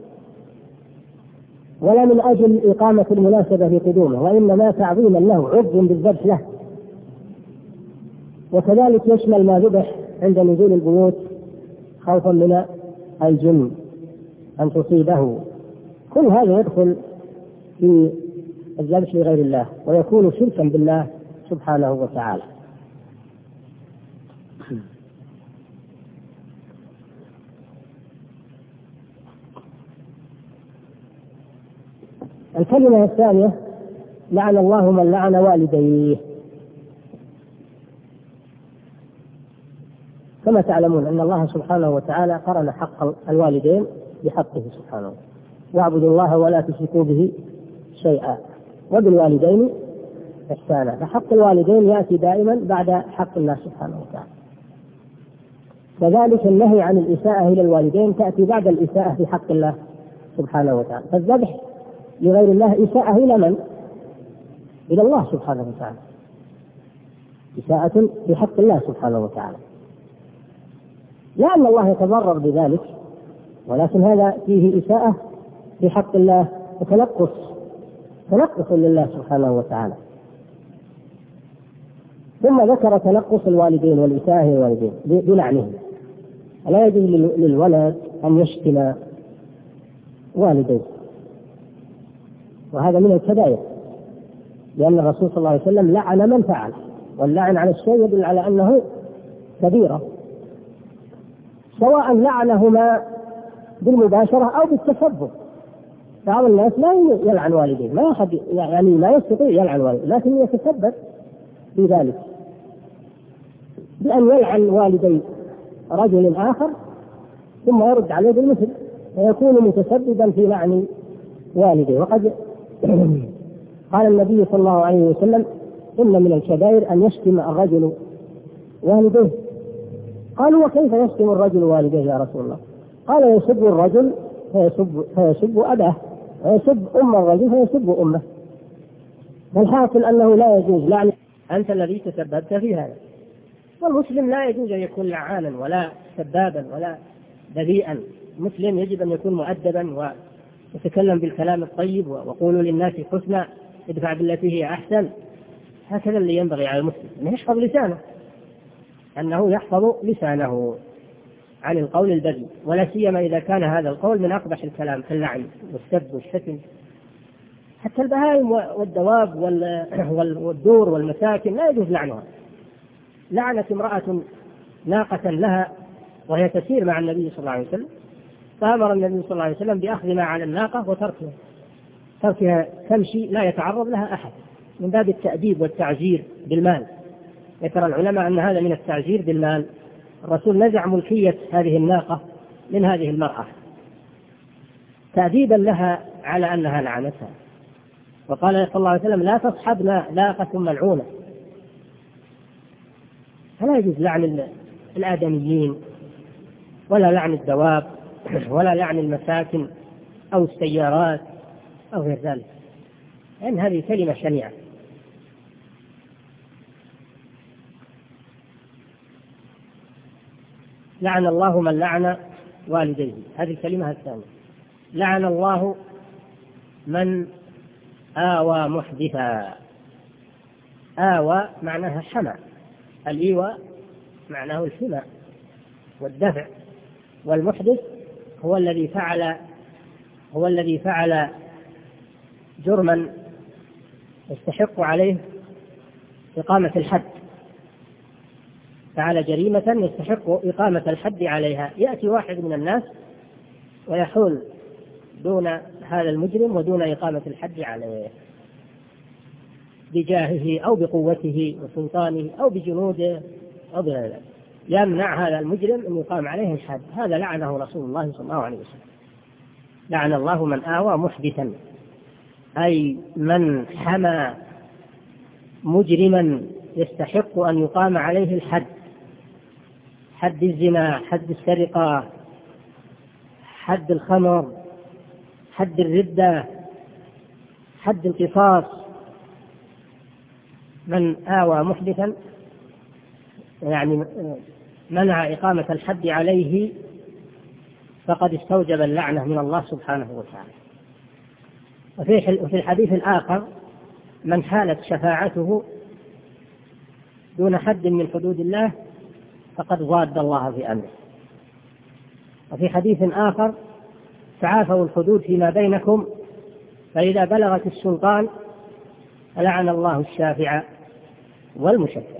ولا من أجل إقامة المناسبة في قدومه، وإنما تعظيما له عظم بالذبح له. وكذلك يشمل ما ذبح عند نزول البيوت خوفا من الجن أن تصيبه، كل هذا يدخل في الذبح لغير الله ويكون شركا بالله سبحانه وتعالى. الكلمة الثانية: لعن الله من لعن والديه. كما تعلمون أن الله سبحانه وتعالى قرن حق الوالدين بحقه سبحانه: واعبدوا الله ولا تشركوا به شيئا، وبالوالدين إحسانا، فحق الوالدين يأتي دائما بعد حق الله سبحانه وتعالى. كذلك النهي عن الإساءة إلى الوالدين تأتي بعد الإساءة في حق الله سبحانه وتعالى. فالذبح لغير الله إساءة إلى من؟ إلى الله سبحانه وتعالى، إساءة في حق الله سبحانه وتعالى، لأن الله يتضرر بذلك، ولكن هذا فيه إساءة في حق الله وتنقص تنقص لله سبحانه وتعالى. ثم ذكر تنقص الوالدين والإساءة للوالدين بلعنهم. لا يجوز للولد أن يشتم والديه، وهذا من الكبائر، لأن الرسول صلى الله عليه وسلم لعن من فعل، واللعن على الشيء يدل على أنه كبيرة، سواء لعنهما بالمباشرة أو بالتسبب. بعض الناس لا يلعن والديه، ما أحد يعني لا يستطيع يلعن والديه، لكن يتسبب في ذلك بأن يلعن والدي رجل آخر ثم يرد عليه بالمثل، ويكون متسببا في لعن والديه. وقد قال النبي صلى الله عليه وسلم: إن من الكبائر أن يشتم الرجل والديه. قالوا: وكيف يشتم الرجل والديه يا رسول الله؟ قال: يسب الرجل فيسب, فيسب أباه، ويسب أم الرجل فيسب أمه. فالحاصل أنه لا يجوز لعن، أنت الذي تسببت في هذا. والمسلم لا يجوز أن يكون لعانا ولا سبابا ولا بذيئا. المسلم يجب أن يكون مؤدبا ويتكلم بالكلام الطيب، وقولوا للناس حسنا، ادفع بالتي هي أحسن. هكذا اللي ينبغي على المسلم، أنه يحفظ لسانه، أنه يحفظ لسانه عن القول البذيء، ولا سيما إذا كان هذا القول من أقبح الكلام كاللعن والسب والشتم. حتى البهائم والدواب والدور والمساكن لا يجوز لعنها. لعنت امرأة ناقة لها وهي تسير مع النبي صلى الله عليه وسلم، فأمر النبي صلى الله عليه وسلم بأخذ ما على الناقة وتركها تركها تمشي لا يتعرض لها أحد، من باب التأديب والتعزير بالمال. ذكر العلماء أن هذا من التعزير بالمال. الرسول نزع ملكية هذه الناقة من هذه المرأة تأديبا لها على أنها لعنتها، وقال صلى الله عليه وسلم: لا تصحبنا ناقة ملعونة. فلا يجوز لعن الآدميين، ولا لعن الدواب، ولا لعن المساكن أو السيارات أو غير ذلك، لأن هذه كلمة شنيعة. لعن الله من لعن والديه، هذه الكلمة الثانية. لعن الله من آوى محدثا. آوى معناها حمى، الإيواء معناه الحمى والدفع، والمحدث هو الذي فعل هو الذي فعل جرما يستحق عليه إقامة الحد، فعل جريمة يستحق إقامة الحد عليها. يأتي واحد من الناس ويحول دون هذا المجرم ودون إقامة الحد عليه بجاهه أو بقوته وسلطانه أو بجنوده أو بغيره، يمنع هذا المجرم أن يقام عليه الحد. هذا لعنه رسول الله صلى الله عليه وسلم. لعن الله من آوى محدثا، أي من حمى مجرما يستحق أن يقام عليه الحد، حد الزنا، حد السرقة، حد الخمر، حد الردة، حد القصاص. من آوى محدثا يعني منع إقامة الحد عليه فقد استوجب اللعنة من الله سبحانه وتعالى. وفي الحديث الآخر: من حالت شفاعته دون حد من حدود الله فقد ضاد الله في أمره. وفي حديث آخر: تعافوا الحدود فيما بينكم فإذا بلغت السلطان فلعن الله الشافع والمشفع.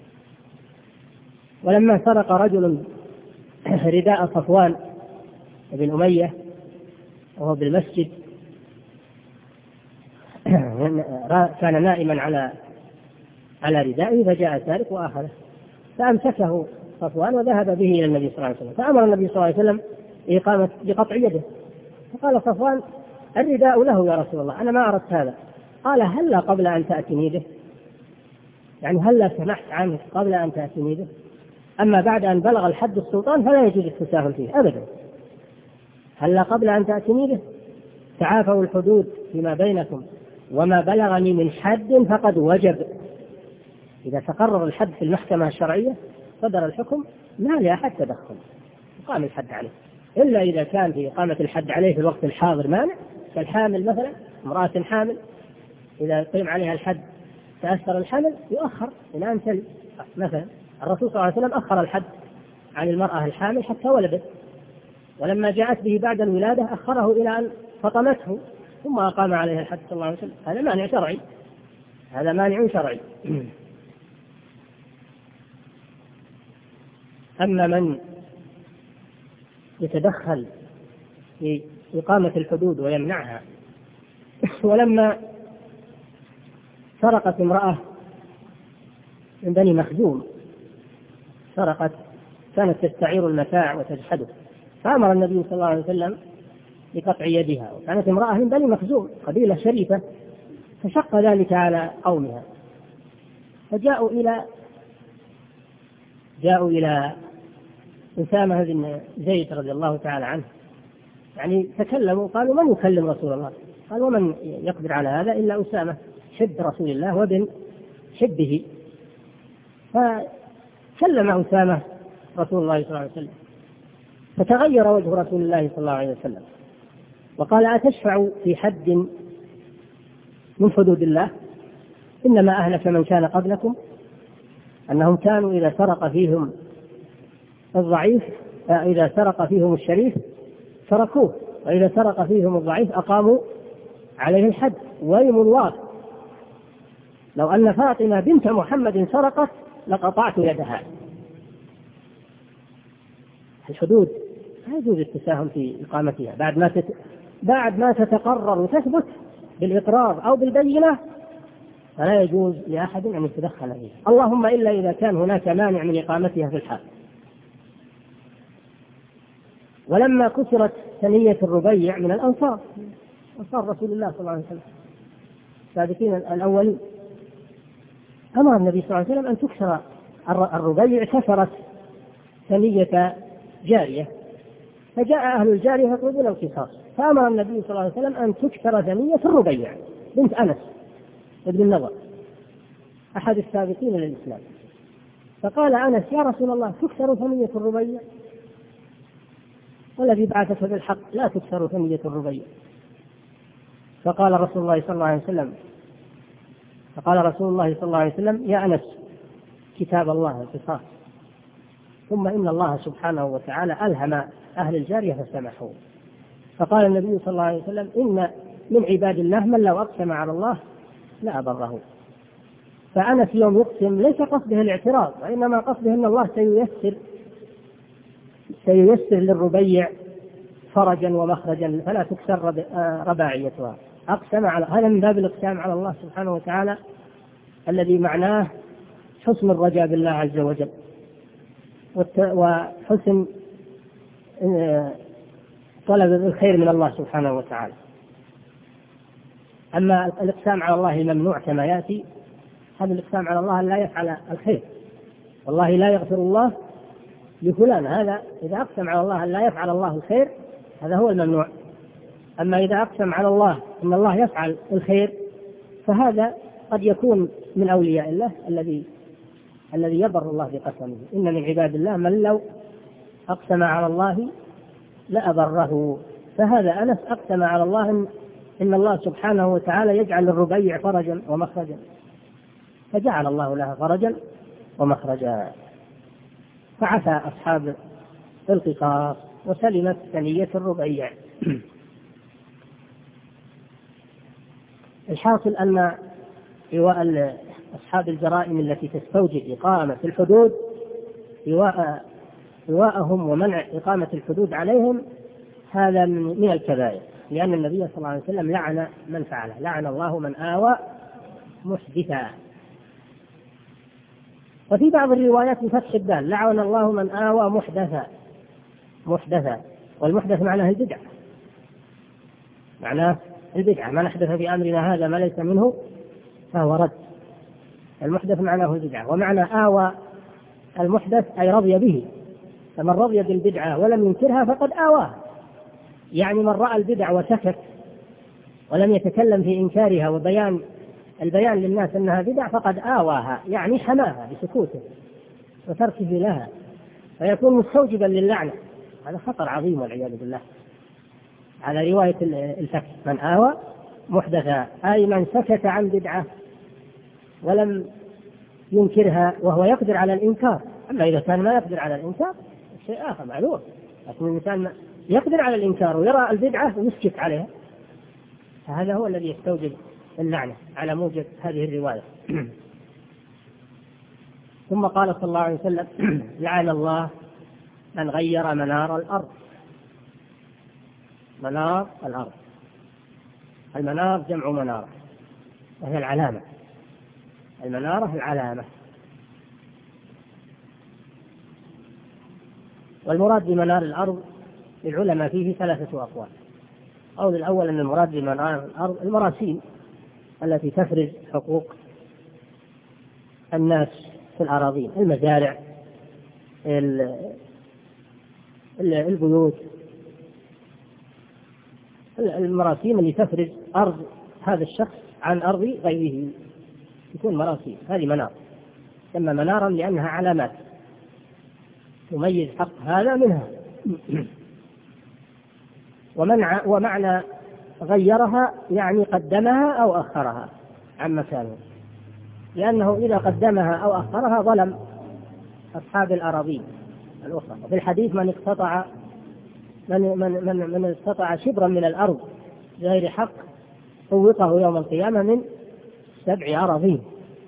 ولما سرق رجل رداء صفوان بن أمية وهو بالمسجد، كان نائما على على ردائه، فجاء سارق وأخذه، فأمسكه صفوان وذهب به إلى النبي صلى الله عليه وسلم، فأمر النبي صلى الله عليه وسلم إقامة بقطع يده. فقال صفوان: الرداء له يا رسول الله، أنا ما أردت هذا. قال: هلا قبل أن تأتني به يعني هل سمحت عنه قبل أن تأتني به؟ أما بعد أن بلغ الحد السلطان فلا يجوز التساهل فيه أبدا. هل قبل أن تأتني به؟ تعافوا الحدود فيما بينكم، وما بلغني من حد فقد وجب. إذا تقرر الحد في المحكمة الشرعية صدر الحكم، ما لأحد تدخل، يقام الحد عليه، إلا إذا كان في إقامة الحد عليه في الوقت الحاضر مانع، كالحامل مثلا، امرأة حامل إذا قيم عليها الحد تأثر الحمل يؤخر إلى أن تلد مثلا. الرسول صلى الله عليه وسلم أخر الحد عن المرأة الحامل حتى ولدت، ولما جاءت به بعد الولادة أخره إلى أن فطمته ثم أقام عليها الحد صلى الله عليه وسلم. هذا مانع شرعي، هذا مانع شرعي. أما من يتدخل في إقامة الحدود ويمنعها، ولما سرقت امرأة من بني مخزوم، سرقت كانت تستعير المتاع وتجحده، فأمر النبي صلى الله عليه وسلم بقطع يدها، وكانت امرأة من بني مخزوم قبيلة شريفة، فشق ذلك على قومها، فجاءوا إلى جاءوا إلى أسامة بن زيد رضي الله تعالى عنه، يعني تكلموا قالوا من يكلم رسول الله؟ قال ومن يقدر على هذا إلا أسامة حب رسول الله وابن حبه. فكلم أسامة رسول الله صلى الله عليه وسلم، فتغير وجه رسول الله صلى الله عليه وسلم وقال أتشفع في حد من حدود الله؟ إنما أهلك من كان قبلكم أنهم كانوا إذا سرق فيهم الضعيف إذا سرق فيهم الشريف تركوه، وإذا سرق فيهم الضعيف أقاموا عليه الحد. ويم الله لو أن فاطمة بنت محمد سرقت لقطعت يدها. الحدود لا يجوز التساهل في إقامتها بعد ما تت... بعد ما تتقرر وتثبت بالإقرار أو بالبينة، فلا يجوز لأحد أن يتدخل فيها، اللهم إلا إذا كان هناك مانع من إقامتها في الحال. ولما كسرت ثنية الربيع من الأنصار، أنصار رسول الله صلى الله عليه وسلم السابقين الأولين، أمر النبي صلى الله عليه وسلم أن تكسر الربيع، كسرت ثنية جارية، فجاء أهل الجارية يطلبون القصاص، فأمر النبي صلى الله عليه وسلم أن تكسر ثنية الربيع بنت أنس ابن النضر أحد السابقين للإسلام. فقال أنس يا رسول الله تكسر ثنية الربيع؟ والذي بعثك بالحق لا تكسر ثنية الربيع. فقال رسول الله صلى الله عليه وسلم فقال رسول الله صلى الله عليه وسلم يا أنس كتاب الله القصاص، ثم إن الله سبحانه وتعالى ألهم أهل الجارية فسمحوا. فقال النبي صلى الله عليه وسلم إن من عباد الله من لو أقسم على الله لا أبره. فأنس يوم يقسم ليس قصده الاعتراض، وإنما قصده أن الله سييسر سييسر للربيع فرجا ومخرجا فلا تكسر رباعيتها. أقسم على هذا من باب الإقسام على الله سبحانه وتعالى الذي معناه حسن الرجاء بالله عز وجل وحسن طلب الخير من الله سبحانه وتعالى. أما الإقسام على الله الممنوع كما يأتي، هذا الإقسام على الله لا يفعل الخير، والله لا يغفر الله لفلان، هذا إذا أقسم على الله لا يفعل الله الخير هذا هو الممنوع. أما إذا أقسم على الله أن الله يفعل الخير فهذا قد يكون من أولياء الله الذي الذي يبر الله بقسمه. إن من عباد الله من لو أقسم على الله لأبره. فهذا أنس أقسم على الله إن, إن الله سبحانه وتعالى يجعل الربيع فرجا ومخرجا، فجعل الله لها فرجا ومخرجا، فعفى أصحاب القصاص وسلمت ثنية الربيع. الحاصل أن إيواء أصحاب الجرائم التي تستوجب إقامة الحدود إيواء إيواءهم ومنع إقامة الحدود عليهم هذا من الكبائر، لأن النبي صلى الله عليه وسلم لعن من فعله، لعن الله من آوى محدثا. وفي بعض الروايات بفتح الدال لعن الله من آوى محدثا محدثا والمحدث معناه البدعة، معناه البدعة، ما نحدث في أمرنا هذا ما ليس منه فهو رد. المحدث معناه البدعة، ومعنى آوى المحدث أي رضي به، فمن رضي بالبدعة ولم ينكرها فقد آواها، يعني من رأى البدع وسكت ولم يتكلم في إنكارها وبيان البيان للناس أنها بدع فقد آواها، يعني حماها بسكوته وتركه لها، فيكون مستوجبا للعنة. هذا خطر عظيم والعياذ بالله على رواية الفك. من آوى محدثا أي من سكت عن بدعة ولم ينكرها وهو يقدر على الإنكار. أما إذا كان ما يقدر على الإنكار شيء آخر معلوم، لكن الإنسان يقدر على الإنكار ويرى البدعة ويسكت عليها، فهذا هو الذي يستوجب اللعنة على موجب هذه الرواية. ثم قال صلى الله عليه وسلم: لعن الله من غير منار الأرض. منار الأرض، المنار جمع منارة وهي العلامة، المنارة العلامة. والمراد بمنار الأرض للعلماء فيه ثلاثة أقوال. القول الأول أن المراد بمنار الأرض المراسيم التي تفرز حقوق الناس في الأراضين، المزارع، البيوت، المراسيم اللي تفرز أرض هذا الشخص عن أرض غيره تكون مراسيم، هذه منار. تسمى منارا لأنها علامات تميز حق هذا منها. ومنع ومعنى غيرها يعني قدمها أو أخرها عن مكانه، لأنه إذا قدمها أو أخرها ظلم أصحاب الأراضين الأخرى. في الحديث: من استطاع من من من, من استطاع شبرا من الأرض بغير حق فوقه يوم القيامة من سبع أراضين.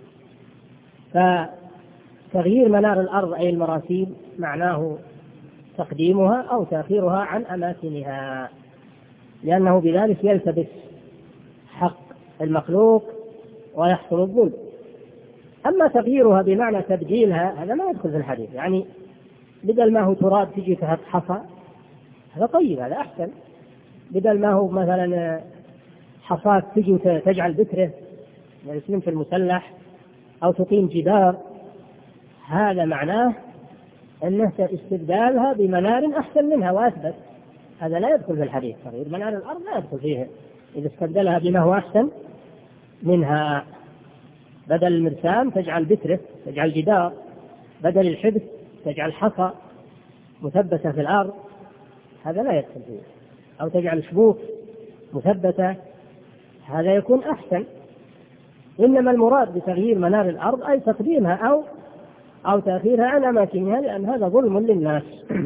فتغيير منار الأرض أي المراسيم معناه تقديمها أو تأخيرها عن أماكنها، لأنه بذلك يلتبس حق المخلوق ويحصل الظلم. أما تغييرها بمعنى تبديلها هذا ما يدخل في الحديث، يعني بدل ما هو تراب تجي تحت حصى، هذا طيب، هذا أحسن. بدل ما هو مثلا حصاة تجي تجعل بتره يسلم في المسلح أو تقيم جدار، هذا معناه أنه استبدالها بمنار أحسن منها وأثبت. هذا لا يدخل في الحديث. تغيير منار الأرض لا يدخل فيه إذا استبدلها بما هو أحسن منها. بدل المرسام تجعل بتره، تجعل جدار. بدل الحبس تجعل حصى مثبتة في الأرض، هذا لا يدخل فيه. أو تجعل شبوك مثبتة، هذا يكون أحسن. إنما المراد بتغيير منار الأرض أي تقديمها أو أو تأخيرها عن أماكنها، لأن هذا ظلم للناس.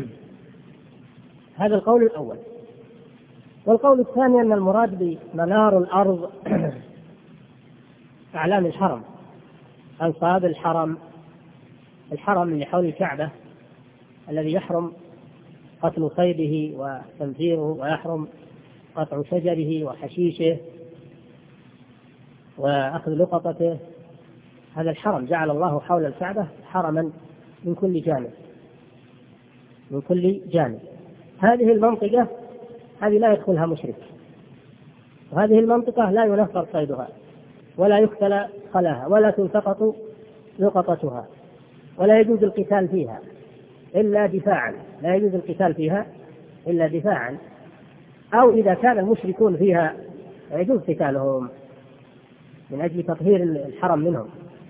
هذا القول الأول. والقول الثاني أن المراد بمنار الأرض أعلام الحرم، أنصاب الحرم، الحرم اللي حول الكعبة الذي يحرم قتل صيده وتنفيره، ويحرم قطع شجره وحشيشه وأخذ لقطته. هذا الحرم جعل الله حول الكعبة حرما من كل جانب، من كل جانب. هذه المنطقة هذه لا يدخلها مشرك، وهذه المنطقة لا ينفر صيدها ولا يقتل خلاها ولا تلتقط لقطتها، ولا يجوز القتال فيها إلا دفاعا، لا يجوز القتال فيها إلا دفاعا، أو إذا كان المشركون فيها يجوز قتالهم من أجل تطهير الحرم منهم.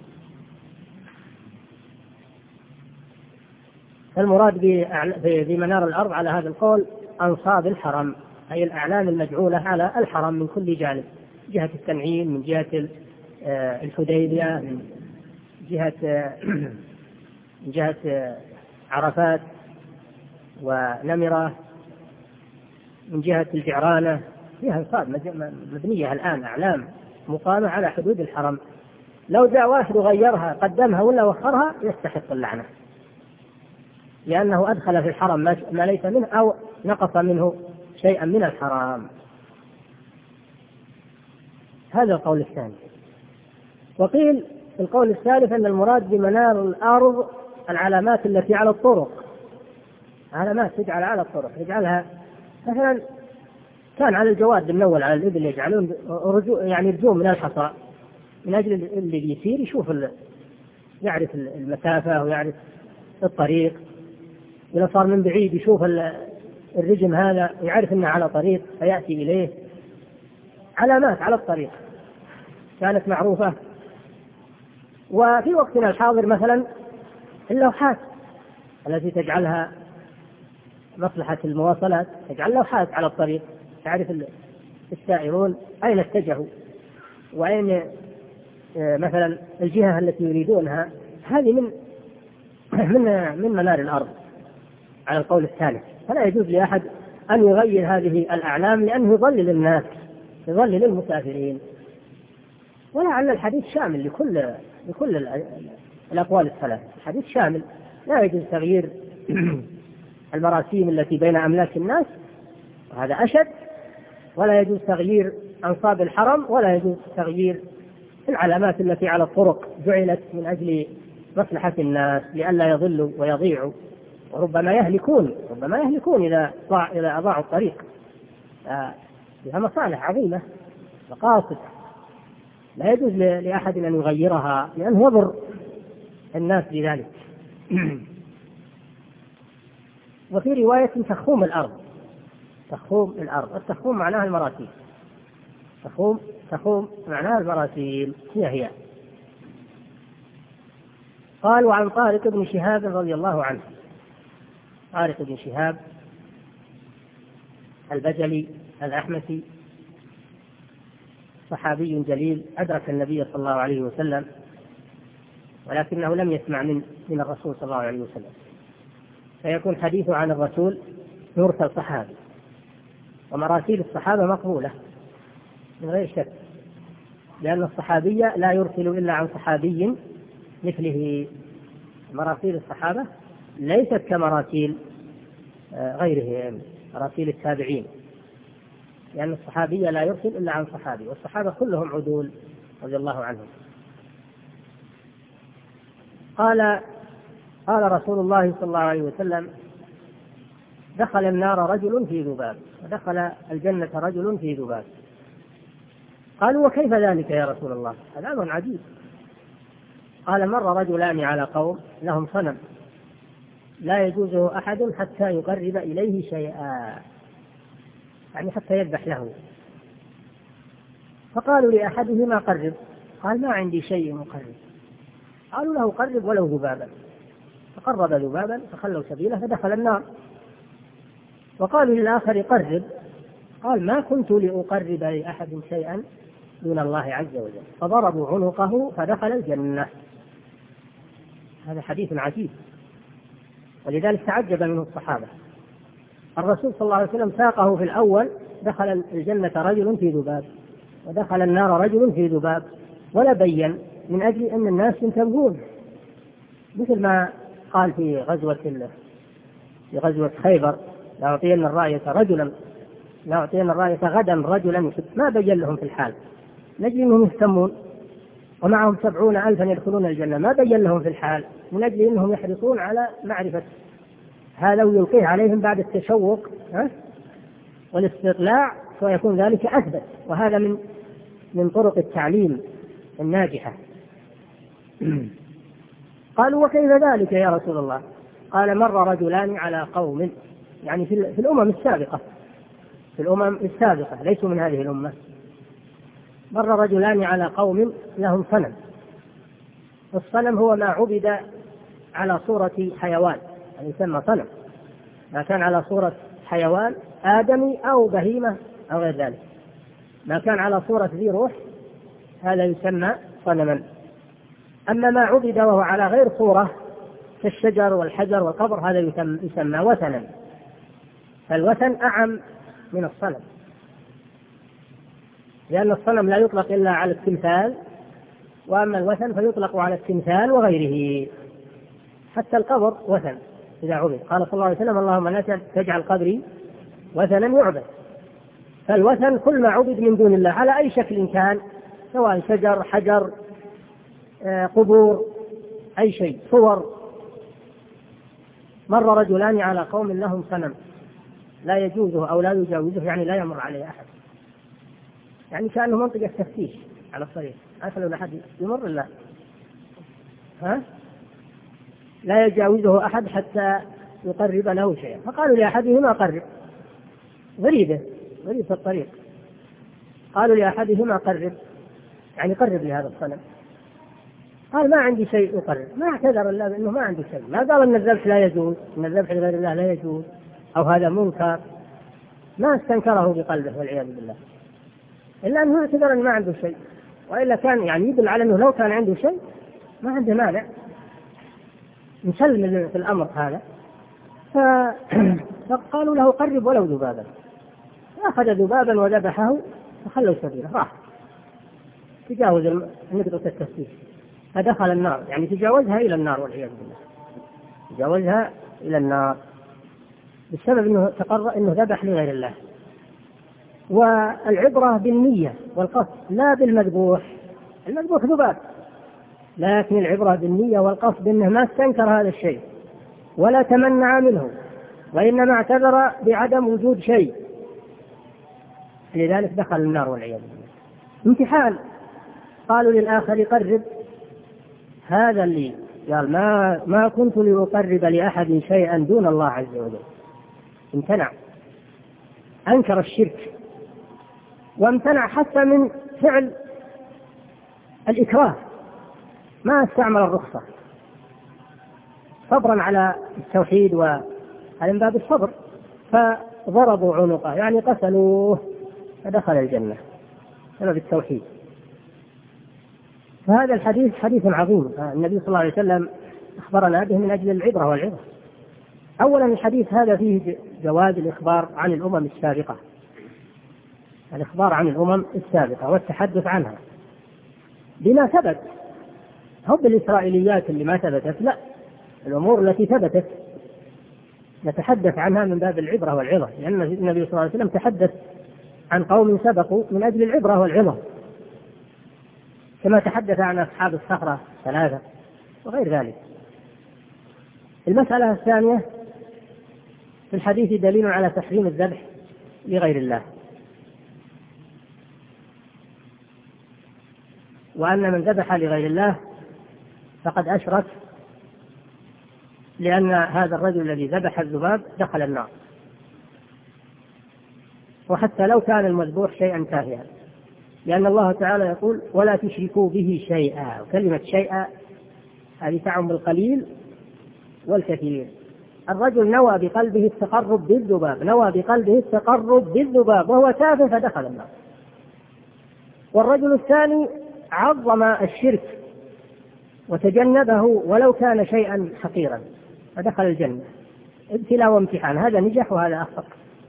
المراد بمنار الأرض على هذا القول أنصاب الحرم، أي الأعلام المجعولة على الحرم من كل جانب، جهة التنعيم، من جهة الحديبية، من جهة من جهة عرفات ونمرة، من جهة الجعرانة، فيها أنصاب مبنية الآن، أعلام مقامة على حدود الحرم. لو جاء واحد وغيرها قدمها ولا وخرها يستحق اللعنة، لأنه أدخل في الحرم ما ليس منه أو نقص منه شيئا من الحرام. هذا القول الثاني. وقيل القول الثالث أن المراد بمنار الأرض العلامات التي على الطرق، علامات تجعل على الطرق، يجعلها مثلا كان على الجواد من أول على الإبل يجعلون يعني رجوم من الحصى من أجل اللي بيسير يشوف يعرف المسافة ويعرف الطريق، إذا صار من بعيد يشوف الرجم هذا ويعرف أنه على طريق فيأتي إليه. علامات على الطريق كانت معروفة. وفي وقتنا الحاضر مثلا اللوحات التي تجعلها مصلحة المواصلات، تجعل لوحات على الطريق تعرف السائرون أين اتجهوا وأين مثلا الجهة التي يريدونها. هذه من من من منار الأرض على القول الثالث. فلا يجوز لأحد أن يغير هذه الأعلام لأنه يضلل الناس، يضلل المسافرين. ولعل الحديث شامل لكل لكل الأقوال الثلاث. الحديث شامل، لا يجوز تغيير المراسيم التي بين أملاك الناس وهذا أشد، ولا يجوز تغيير أنصاب الحرم، ولا يجوز تغيير العلامات التي على الطرق جعلت من أجل مصلحة الناس لئلا يضلوا ويضيعوا وربما يهلكون ربما يهلكون إذا ضاع إذا أضاعوا الطريق. فيها مصالح عظيمة مقاصد لا يجوز لأحد أن يغيرها لأنه يضر الناس بذلك. وفي رواية تخوم الأرض، تخوم الأرض، التخوم معناها المراسيم، تخوم تخوم معناها المراسيم هي هي. قال: وعن طارق بن شهاب رضي الله عنه. طارق بن شهاب البجلي الأحمسي صحابي جليل أدرك النبي صلى الله عليه وسلم، ولكنه لم يسمع من من الرسول صلى الله عليه وسلم، فيكون حديثه عن الرسول مرسل صحابي. ومراسيل الصحابة مقبولة من غير شك، لأن الصحابي لا يرسل إلا عن صحابي مثله. مراسيل الصحابة ليست كمراسيل غيرهم، مراسيل التابعين، لأن الصحابي لا يرسل إلا عن صحابي، والصحابة كلهم عدول رضي الله عنهم. قال قال رسول الله صلى الله عليه وسلم: دخل النار رجل في ذباب، ودخل الجنة رجل في ذباب. قالوا: وكيف ذلك يا رسول الله؟ هذا أمر عجيب. قال: مر رجلان على قوم لهم صنم لا يجوزه أحد حتى يقرب إليه شيئا، يعني حتى يذبح له. فقالوا لأحدهما: قرب. قال: ما عندي شيء مقرب. قالوا له: قرب ولو ذبابا. فقرب ذبابا فخلوا سبيله فدخل النار. وقالوا للآخر: قرب. قال: ما كنت لأقرب لأحد شيئا دون الله عز وجل. فضربوا عنقه فدخل الجنة. هذا حديث عجيب، ولذلك تعجب منه الصحابة. الرسول صلى الله عليه وسلم ساقه في الأول: دخل الجنة رجل في ذباب، ودخل النار رجل في ذباب، ولا بين من أجل أن الناس ينتبهون، مثل ما قال في غزوة في غزوة خيبر: لأعطين الراية رجلا لأعطين الراية غدا رجلا. ما بين لهم في الحال، نجل أنهم يهتمون، ومعهم سبعون ألفا يدخلون الجنة، ما بين لهم في الحال من أجل أنهم يحرصون على معرفة هذا ويلقيه عليهم بعد التشوق والاستطلاع، ويكون ذلك أثبت. وهذا من من طرق التعليم الناجحة. قالوا: وكيف ذلك يا رسول الله؟ قال: مر رجلان على قوم، يعني في الأمم السابقة في الأمم السابقة ليسوا من هذه الأمة. مر رجلان على قوم لهم صنم. الصنم هو ما عبد على صورة حيوان، يعني يسمى صنم، ما كان على صورة حيوان آدمي أو بهيمة أو غير ذلك. ما كان على صورة ذي روح هذا يسمى صنما. أما ما عبد وهو على غير صورة كالشجر والحجر والقبر هذا يسمى وثنا. فالوثن أعم من الصنم، لأن الصنم لا يطلق إلا على التمثال، وأما الوثن فيطلق على التمثال وغيره. حتى القبر وثن إذا عبد. قال صلى الله عليه وسلم: اللهم لا تجعل قبري وثنا يعبد. فالوثن كل ما عبد من دون الله على أي شكل كان، سواء شجر، حجر، قبور، أي شيء، صور. مر رجلان على قوم لهم صنم لا يجوزه أو لا يجاوزه، يعني لا يمر عليه أحد، يعني كأنه منطقة تفتيش، على الصريح أسأل أحد يمر لا ها لا يجاوزه أحد حتى يقرب له شيئا، فقالوا لأحدهما قرب، غريبة غريب في الطريق، قالوا لأحدهما قرب يعني قرب لهذا الصنم، قال ما عندي شيء أقرب، ما اعتذر الله بأنه ما عنده شيء، ما قال أن الذبح لا يجوز، أن الذبح لغير الله لا يجوز أو هذا منكر، ما استنكره بقلبه والعياذ بالله، إلا أنه اعتذر أن ما عنده شيء، وإلا كان يعني يدل على أنه لو كان عنده شيء ما عنده مانع نسلم في الأمر هذا. فقالوا له قرب ولو ذبابا، أخذ ذبابا وذبحه فخلوا سبيله، راح تجاوز نقطة التفتيش فدخل النار، يعني تجاوزها إلى النار والعياذ بالله، تجاوزها إلى النار بسبب أنه تقرر أنه ذبح لغير الله. والعبرة بالنية والقصد لا بالمذبوح، المذبوح ذباب، لكن العبرة بالنية والقصد أنه ما استنكر هذا الشيء ولا تمنع منه، وإنما اعتذر بعدم وجود شيء، لذلك دخل النار والعياذ بالله. امتحان، قالوا للآخر قرب، هذا اللي قال ما ما كنت لأقرب لأحد شيئا دون الله عز وجل، امتنع، أنكر الشرك، وامتنع حتى من فعل الإكراه، ما استعمل الرخصة صبرا على التوحيد وهذا من باب الصبر، فضربوا عنقه يعني قتلوه فدخل الجنة بسبب التوحيد. فهذا الحديث حديث عظيم، النبي صلى الله عليه وسلم أخبرنا به من أجل العبرة والعظة. أولا الحديث هذا فيه جواز الإخبار عن الأمم السابقة، الإخبار عن الأمم السابقة والتحدث عنها بما ثبت، هم بالإسرائيليات اللي ما ثبتت، لا، الأمور التي ثبتت نتحدث عنها من باب العبرة والعظة، لأن النبي صلى الله عليه وسلم تحدث عن قوم سبقوا من أجل العبرة والعظة، كما تحدث عن أصحاب الصخرة ثلاثة وغير ذلك. المسألة الثانية في الحديث دليل على تحريم الذبح لغير الله، وأن من ذبح لغير الله فقد أشرك، لأن هذا الرجل الذي ذبح الذباب دخل النار، وحتى لو كان المذبوح شيئا تافها، لأن الله تعالى يقول ولا تشركوا به شيئا، وكلمة شيئا هذه تعم بالقليل والكثير. الرجل نوى بقلبه التقرب بالذباب، نوى بقلبه التقرب بالذباب وهو تافه فدخل النار. والرجل الثاني عظم الشرك وتجنبه ولو كان شيئا حقيرا فدخل الجنة، ابتلاء وامتحان، هذا نجح وهذا أخطأ.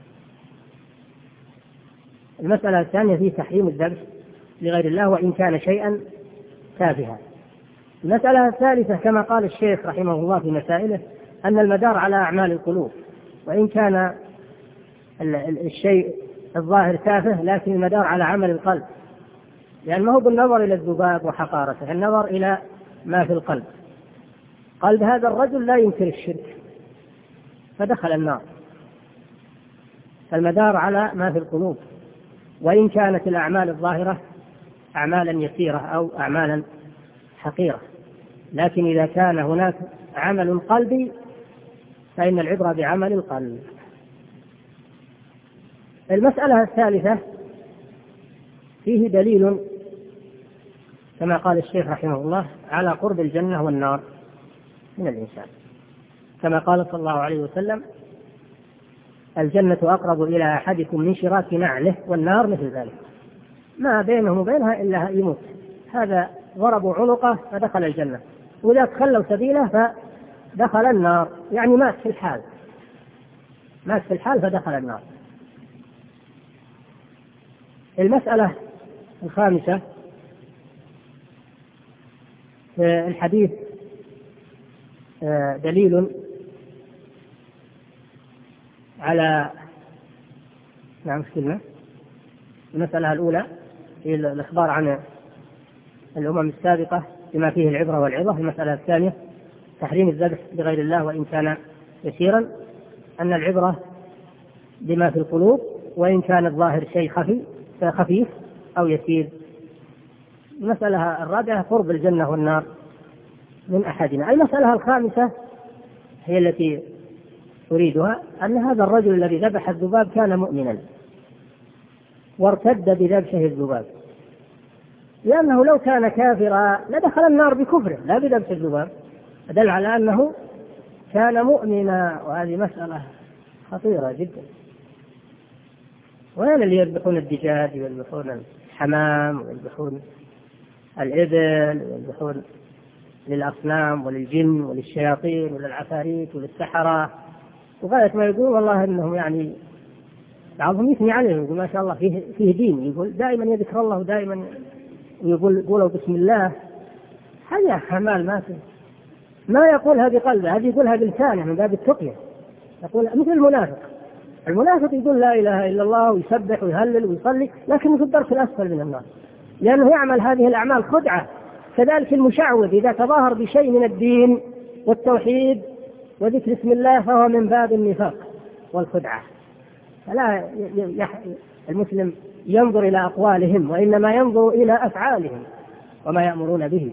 المسألة الثانية في تحريم الذبح لغير الله وإن كان شيئا تافها. المسألة الثالثة كما قال الشيخ رحمه الله في مسائله أن المدار على أعمال القلوب، وإن كان الشيء الظاهر تافه لكن المدار على عمل القلب، لأن ما هو بالنظر إلى الذباب وحقارته، النظر إلى ما في القلب. قلب هذا الرجل لا ينكر الشرك فدخل النار، فالمدار على ما في القلوب، وإن كانت الأعمال الظاهرة أعمالا يسيرة أو أعمالا حقيرة، لكن إذا كان هناك عمل قلبي فإن العبرة بعمل القلب. المسألة الثالثة فيه دليل كما قال الشيخ رحمه الله على قرب الجنة والنار من الإنسان، كما قال صلى الله عليه وسلم الجنة أقرب إلى أحدكم من شراك نعله والنار مثل ذلك، ما بينهم وبينها إلا يموت، هذا ضربوا عنقه فدخل الجنة، وإذا خلوا سبيله فدخل النار، يعني مات في الحال، مات في الحال فدخل النار. المسألة الخامسة في الحديث دليل على نعم كلمة. المسألة الأولى هي الإخبار عن الأمم السابقة بما فيه العبرة والعظة. المسألة الثانية تحريم الذبح بغير الله وإن كان يسيرا، أن العبرة بما في القلوب وإن كان الظاهر شيء خفي خفيف أو يسير. المسألة الرابعة قرب الجنة والنار من أحدنا. المسألة الخامسة هي التي أريدها، أن هذا الرجل الذي ذبح الذباب كان مؤمنا وارتد بذبحه الذباب، لأنه لو كان كافرا لدخل النار بكفره لا بذبح الذباب، دل على أنه كان مؤمنا، وهذه مسألة خطيرة جدا. وين اللي يذبحون الدجاج ويذبحون الحمام ويذبحون الإبل ويذبحون للأصنام وللجن وللشياطين وللعفاريت وللسحرة، وغاية ما يقول والله إنهم يعني بعضهم يثني عليهم يقول ما شاء الله فيه, فيه دين، يقول دائما يذكر الله ودائما يقول يقولوا بسم الله. هذه أعمال ما ما يقولها بقلبه، هذه يقولها بلسانه من باب التقية، يقول مثل المنافق. المنافق يقول لا إله إلا الله ويسبح ويهلل ويصلي، لكن في الدرك الأسفل من النار، لأنه يعمل هذه الأعمال خدعة. كذلك المشعوذ إذا تظاهر بشيء من الدين والتوحيد وذكر اسم الله فهو من باب النفاق والخدعة. فلا المسلم ينظر إلى أقوالهم، وإنما ينظر إلى أفعالهم وما يأمرون به.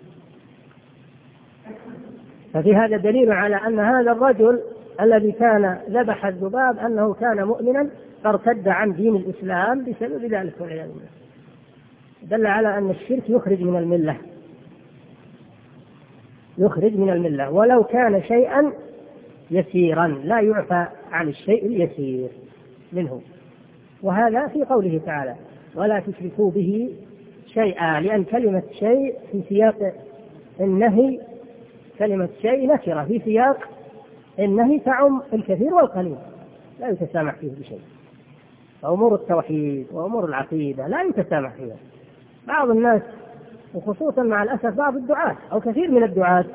ففي هذا دليل على أن هذا الرجل الذي كان ذبح الذباب أنه كان مؤمنا فارتد عن دين الإسلام بسبب ذلك والعياذ بالله. دل على أن الشرك يخرج من الملة، يخرج من الملة ولو كان شيئا يسيرا، لا يعفى عن الشيء اليسير منه. وهذا في قوله تعالى ولا تشركوا به شيئا، لأن كلمة شيء في سياق النهي كلمة شيء نكرة في سياق النهي تعم الكثير والقليل، لا يتسامح فيه بشيء. أمور التوحيد وأمور العقيدة لا يتسامح فيها. بعض الناس وخصوصا مع الأسف بعض الدعاة أو كثير من الدعاة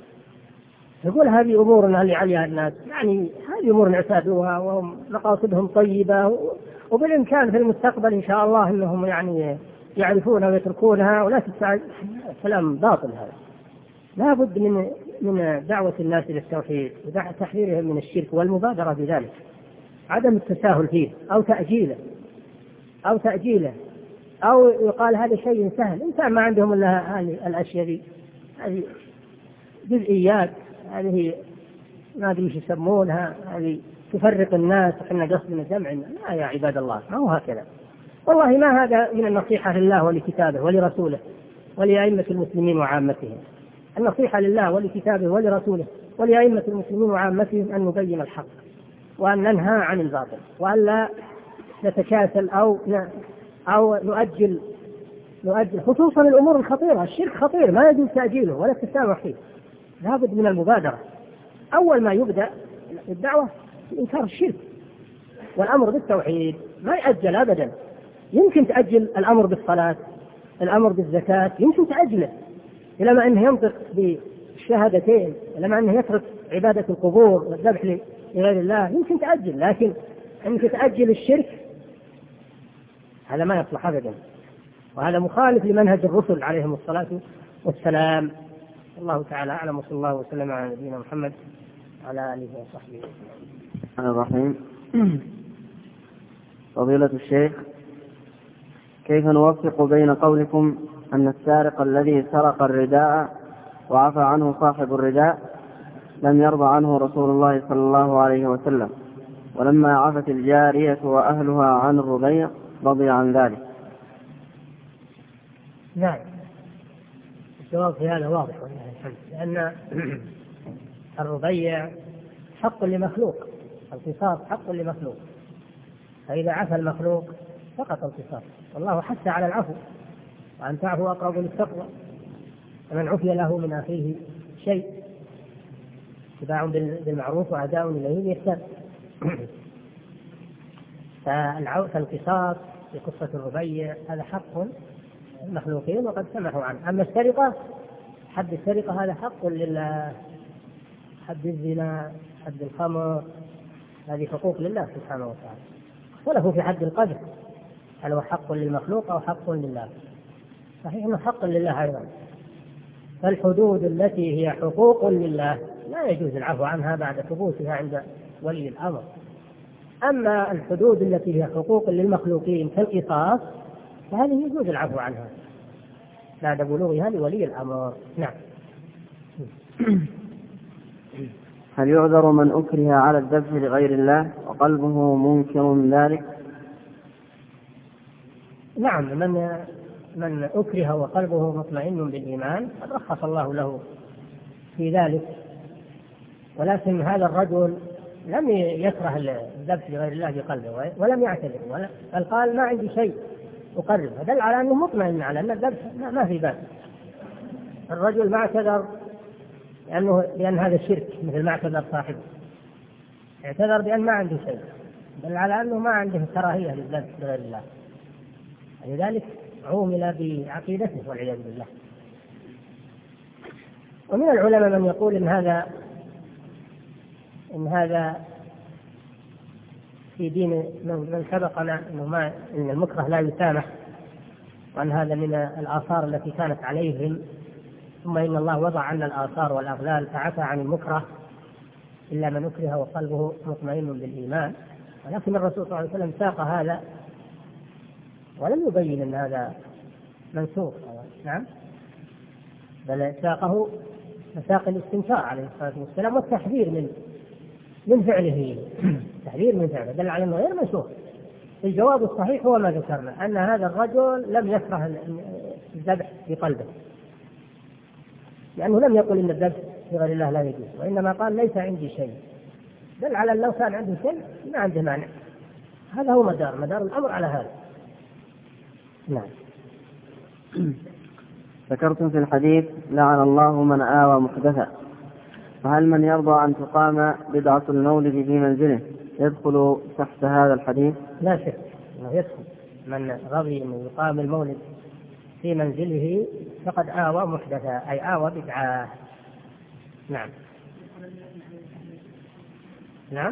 يقول هذه أمور اللي عليها الناس، يعني هذه أمور اعتادوها وهم مقاصدهم طيبة، وبالإمكان في المستقبل إن شاء الله أنهم يعني يعرفونها ويتركونها ولا تستعد. كلام باطل هذا. لا بد من من دعوة الناس إلى التوحيد وتحذيرهم من الشرك والمبادرة بذلك، عدم التساهل فيه أو تأجيله أو تأجيله أو يقال هذا شيء سهل. إنسان ما عندهم إلا هذه الأشياء دي، هذه جزئيات، هذه ما أدري ايش يسمونها، هذه تفرق الناس وحنا قصدنا جمعنا. لا يا عباد الله، ما هو هكذا والله. ما هذا من النصيحة لله ولكتابه ولرسوله ولأئمة المسلمين وعامتهم. النصيحة لله ولكتابه ولرسوله ولأئمة المسلمين وعامتهم أن نبين الحق وأن ننهى عن الباطل، وأن لا نتكاسل أو أو نؤجل نؤجل خصوصا الأمور الخطيرة. الشرك خطير ما يجوز تأجيله ولا التسامح فيه، لابد من المبادرة. أول ما يبدأ الدعوة إنكار الشرك والأمر بالتوحيد ما يأجل أبدا. يمكن تأجل الأمر بالصلاة، الأمر بالزكاة يمكن تأجله إلى ما أنه ينطق بالشهادتين، إلى ما أنه يترك عبادة القبور والذبح لغير الله يمكن تأجل، لكن أنك تأجل الشرك هذا ما يصلح أبدا، وهذا مخالف لمنهج الرسل عليهم الصلاة والسلام. الله تعالى أعلم، وصلى الله وسلم على نبينا محمد وعلى آله وصحبه. الرحمن الرحيم. فضيلة الشيخ، كيف نوفق بين قولكم أن السارق الذي سرق الرداء وعفى عنه صاحب الرداء لم يرضى عنه رسول الله صلى الله عليه وسلم، ولما عفت الجارية وأهلها عن الربيع رضي عن ذلك؟ نعم، الجواب في هذا واضح والله الحمد، لأن الربيع حق لمخلوق، القصاص حق لمخلوق، فإذا عفى المخلوق سقط القصاص. والله حث على العفو، وأن تعفوا أقرب للتقوى، فمن عفي له من أخيه شيء اتباع بالمعروف وأداء إليه بإحسان. فالقصاص في قصة الربيع هذا حق المخلوقين وقد سمحوا عنه. أما السرقة، حد السرقة هذا حق لله، حد الزنا، حد الخمر، هذه حقوق لله سبحانه وتعالى. اختلفوا في حد القذف هل هو حق للمخلوق أو حق لله. صحيح أنه حق لله أيضا، فالحدود التي هي حقوق لله لا يجوز العفو عنها بعد ثبوتها عند ولي الأمر. أما الحدود التي هي حقوق للمخلوقين كالقصاص فهذه يجوز العفو عنها، بعد بلوغها لولي الأمر. نعم. هل يعذر من أكره على الذبح لغير الله وقلبه منكر من ذلك؟ نعم، من من أكره وقلبه مطمئن بالإيمان قد رخص الله له في ذلك، ولكن هذا الرجل لم يكره الذبح لغير الله بقلبه ولم يعتذر، بل قال ما عندي شيء أقرب، فدل على أنه مطمئن على أن الذبح ما في بأس. الرجل ما اعتذر لأنه لأن هذا شرك مثل ما اعتذر صاحبه، اعتذر بأن ما عنده شيء، دل على أنه ما عنده كراهية للذبح لغير الله، لذلك عومل بعقيدته والعياذ بالله. ومن العلماء من يقول إن هذا إن هذا في دين من سبقنا إنه ما إن المكره لا يسامح، وأن هذا من الآثار التي كانت عليهم، ثم إن الله وضع عنا الآثار والأغلال فعفى عن المكره إلا من أكره وقلبه مطمئن بالإيمان. ولكن الرسول صلى الله عليه وسلم ساق هذا ولم يبين أن هذا منسوخ. نعم، بل ساقه مساق الاستنكار عليه الصلاة والسلام والتحذير من من فعله تحذير من فعله، دل على أنه غير منسوخ. الجواب الصحيح هو ما ذكرنا، أن هذا الرجل لم يكره الذبح بقلبه، لأنه لم يقل إن الذبح لغير الله لا يجوز، وإنما قال ليس عندي شيء، دل على أن لو كان عنده شيء ما عنده مانع. هذا هو مدار مدار الأمر على هذا. نعم. ذكرتم في الحديث لعن الله من آوى محدثا، فهل من يرضى أن تقام بدعة المولد في منزله يدخل تحت هذا الحديث؟ لا شك أنه يدخل، من رضي أن يقام المولد في منزله فقد آوى محدثا، أي آوى بدعة. نعم. نعم.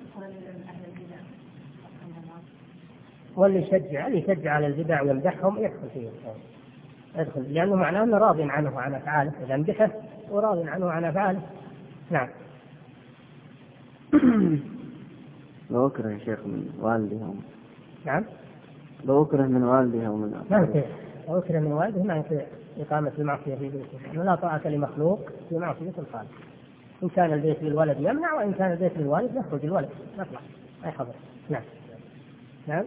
واللي يشجع اللي يشجع على البدع ويمدحهم يدخل فيه، يدخل لأنه معناه أنه راض عنه وعن أفعاله، إذا مدحه وراض عنه وعن أفعاله. نعم. لو أكره يا شيخ من والدها. نعم. لو أكره من والدها ومن ما يطيع، لو أكره من والده ما يطيع إقامة المعصية في بيته، لا طاعة لمخلوق في معصية الخالق. إن كان البيت للولد يمنع، وإن كان البيت للوالد يخرج الولد يطلع أي حضر. نعم. نعم.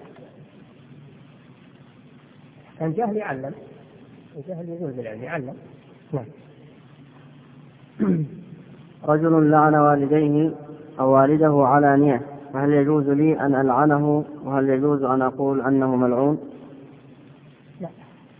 كان جهل يعلم، الجهل يزول بالعلم يعلم. نعم. رجل لعن والديه أو والده علانية، فهل يجوز لي أن ألعنه، وهل يجوز أن أقول أنه ملعون؟ لا،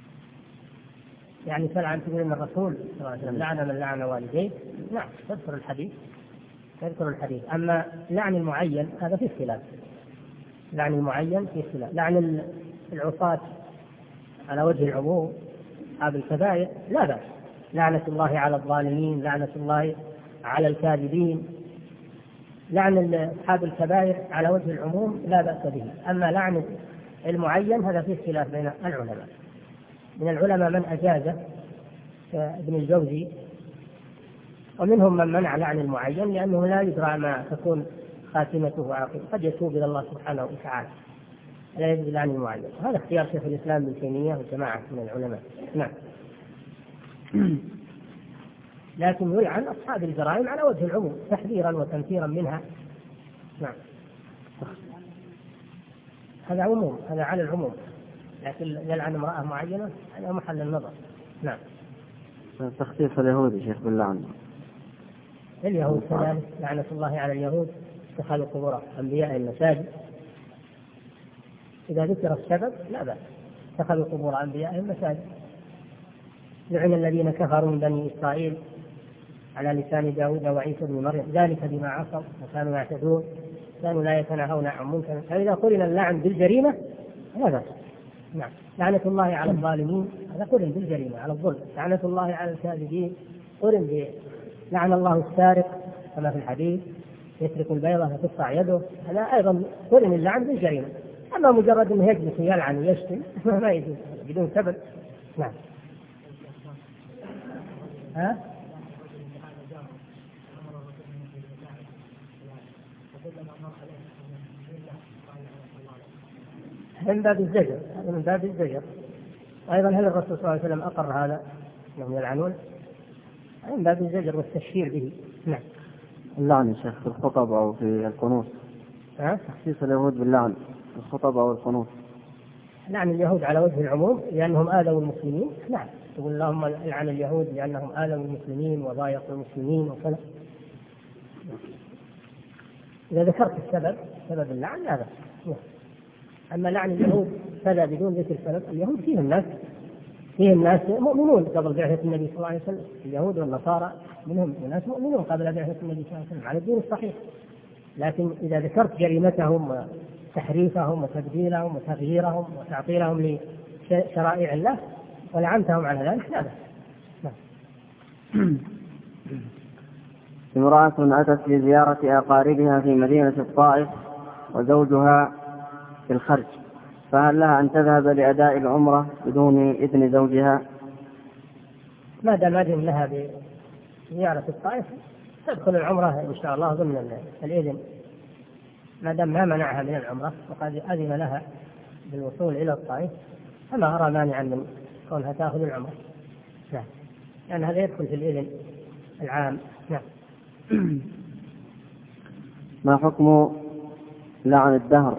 يعني تلعن تقول أن الرسول صلى الله عليه وسلم لعن من لعن والديه؟ نعم، تذكر الحديث تذكر الحديث. أما لعن المعين هذا في خلاف، لعن المعين في خلاف. لعن العصاة على وجه العموم أصحاب الكبائر لا بأس، لعنة الله على الظالمين، لعنة الله على الكاذبين. لعن أصحاب الكبائر على وجه العموم لا بأس به. أما لعن المعين هذا فيه خلاف بين العلماء، من العلماء من أجازه كابن الجوزي، ومنهم من منع لعن المعين لأنه لا يدرى ما تكون خاتمته عاقبة، قد يتوب إلى الله سبحانه وتعالى، لا يجوز لعن المعين. هذا اختيار شيخ الإسلام ابن تيمية وجماعة من العلماء. نعم. لكن يلعن أصحاب الجرائم على وجه العموم تحذيرا وتنفيرا منها. نعم. هذا عموم، هذا على العموم، لكن يلعن امرأة معينة هذا محل النظر. نعم. تخصيص اليهود شيخ باللعن. اليهود كذلك لعنة الله على اليهود، اتخاذوا قبور أنبياء المساجد. إذا ذكر السبب لا بأس، اتخذوا قبور أنبياء المساجد. لعن الذين كفروا من بني إسرائيل على لسان داود وعيسى بن مريم، ذلك بما عصوا وكانوا يعتدون كانوا لا يتناهون عن منكر. فإذا قرن اللعن بالجريمة لا بأس. نعم. لعنة الله على الظالمين هذا قرن بالجريمة على الظلم. لعنة الله على الكاذبين قرن ب لعن الله السارق كما في الحديث، يسرق البيضة فتقطع يده، هذا أيضا قرن اللعن بالجريمة. أما مجرد أنه يجلس ويلعن ويشتم ما يجوز بدون سبب. نعم. ها؟ من باب الزجر، هذا من باب الزجر، أيضا هل الرسول صلى الله عليه وسلم أقر هذا أنهم يلعنون؟ من باب الزجر والتشهير به. نعم. اللعن يا شيخ في الخطب أو في القنوت، تخصيص اليهود باللعن في الخطب أو القنوت. لعن اليهود على وجه العموم لأنهم آذوا المسلمين. نعم، تقول اللهم لعن اليهود لأنهم آذوا المسلمين وضايقوا المسلمين وكذا. إذا ذكرت السبب سبب اللعن هذا. أما لعن اليهود فلا بدون ذكر السبب، اليهود فيهم ناس فيهم ناس مؤمنون قبل بعثة النبي صلى الله عليه وسلم، اليهود والنصارى منهم ناس مؤمنون قبل بعثة النبي صلى الله عليه وسلم على الدين الصحيح. لكن إذا ذكرت جريمتهم وتحريفهم وتبديلهم وتغييرهم وتعطيلهم لشرائع الله ولعنتهم على ذلك لا بأس. امرأة أتت لزيارة أقاربها في مدينة الطائف وزوجها في الخرج، فهل لها أن تذهب لأداء العمرة بدون إذن زوجها؟ ما دام أذن لها بزيارة الطائف تدخل العمرة إن شاء الله ضمن الإذن، ما دام ما منعها من العمرة وقد أذن لها بالوصول إلى الطائف فما أرى مانعا من كونها تأخذ العمرة. نعم، لأن هذا يدخل في الإذن العام. نعم. ما حكم لعن الدهر؟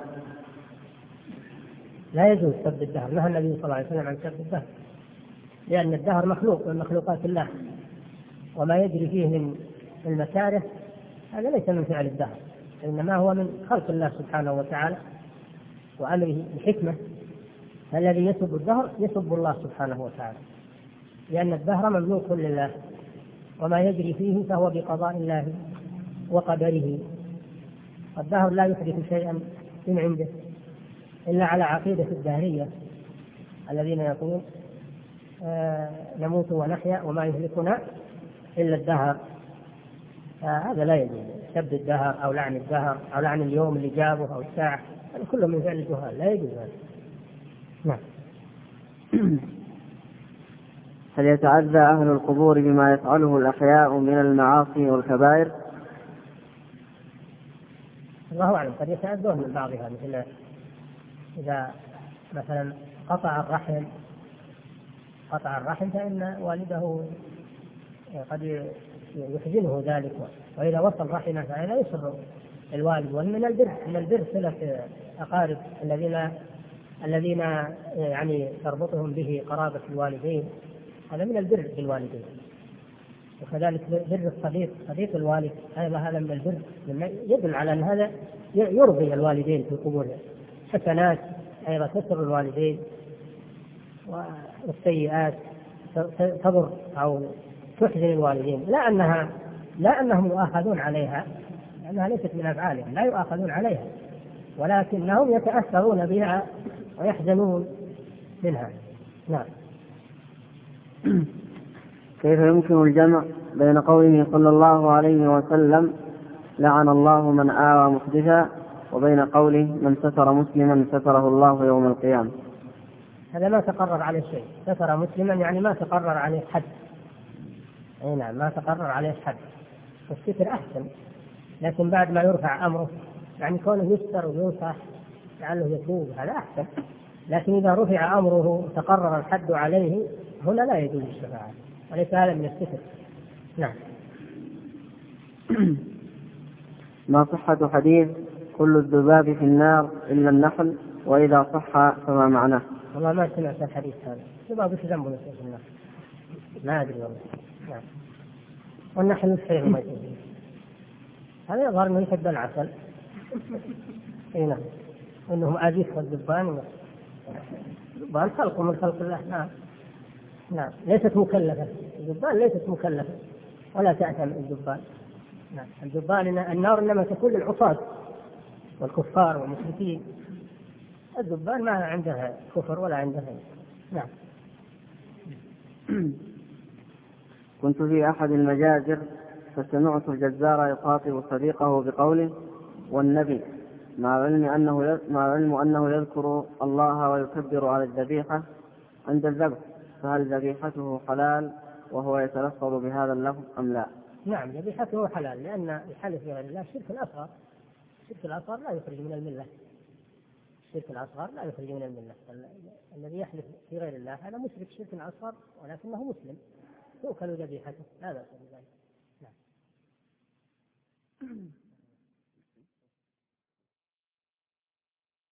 لا يجوز سب الدهر، نهى النبي صلى الله عليه وسلم عن سب الدهر، لأن الدهر مخلوق من مخلوقات الله، وما يجري فيه من المكاره هذا ليس من فعل الدهر، إنما هو من خلق الله سبحانه وتعالى وأمره بحكمة. الذي يسب الدهر يسب الله سبحانه وتعالى، لأن الدهر مملوك لله، وما يجري فيه فهو بقضاء الله وقدره. الدهر لا يحدث شيئا من عنده إلا على عقيدة الدهرية الذين يقولون آه نموت ونحيا وما يهلكنا إلا الدهر. هذا آه لا يجوز سب الدهر أو لعن الدهر أو لعن اليوم اللي جابه أو الساعة، هذا كله من فعل الجهال، لا يجوز هذا. نعم. هل يتعذى أهل القبور بما يفعله الأحياء من المعاصي والكبائر؟ الله أعلم، قد يتأذون من بعضها، مثل إذا مثلا قطع الرحم قطع الرحم فإن والده قد يحزنه ذلك، وإذا وصل رحمه فإذا يسر الوالد. ومن البر من البر صلة أقارب الذين الذين يعني تربطهم به قرابة الوالدين، هذا من البر بالوالدين. وكذلك بر الصديق صديق الوالد هذا هذا من البر، يدل على أن هذا يرضي الوالدين في قبورهم. حسنات أيضا تسر الوالدين، والسيئات تضر أو تحزن الوالدين، لا أنها لا أنهم يؤاخذون عليها، لأنها ليست من أفعالهم، لا يؤاخذون عليها، ولكنهم يتأثرون بها ويحزنون منها. نعم. كيف يمكن الجمع بين قوله صلى الله عليه وسلم لعن الله من آوى محدثا وبين قوله من ستر مسلما ستره الله يوم القيامة؟ هذا ما تقرر عليه شيء، ستر مسلما يعني ما تقرر عليه حد. أي نعم، ما تقرر عليه حد، والستر أحسن، لكن بعد ما يرفع أمره يعني كونه يستر وينصح لعله يتوب هذا أحسن. لكن إذا رفع أمره تقرر الحد عليه هنا لا يجوز الشفاعة، وليس هذا من الستر. نعم. ما صحة حديث كل الذباب في النار إلا النحل، وإذا صح فما معناه؟ والله ما سمعت الحديث هذا. الذباب ايش ذنبه في النار؟ ما أدري والله. نعم. والنحل الحين ما يسوي هذا، يظهر أنه يحب العسل. اي نعم، انهم اذيك الذبان. الذبان خلق من خلق الله. نعم نعم، ليست مكلفه الذبان، ليست مكلفه ولا تأثم الذبان. نعم، الذبان النار انما تكون للعصاة والكفار والمشركين، الذبان ما عندها كفر ولا عندها. نعم. كنت في احد المجازر فسمعت الجزار يخاطب صديقه بقوله والنبي، مع علم أنه مع علم أنه يذكر الله ويكبر على الذبيحة عند الذبح، فهل ذبيحته حلال وهو يتلفظ بهذا اللفظ أم لا؟ نعم، ذبيحته حلال، لأن الحلف بغير الله شرك الأصغر، شرك الأصغر لا يخرج من الملة، الشرك الأصغر لا يخرج من الملة. الذي يحلف في غير الله هذا مشرك شرك أصغر ولكنه مسلم، تؤكل ذبيحته لا بأس بذلك. نعم.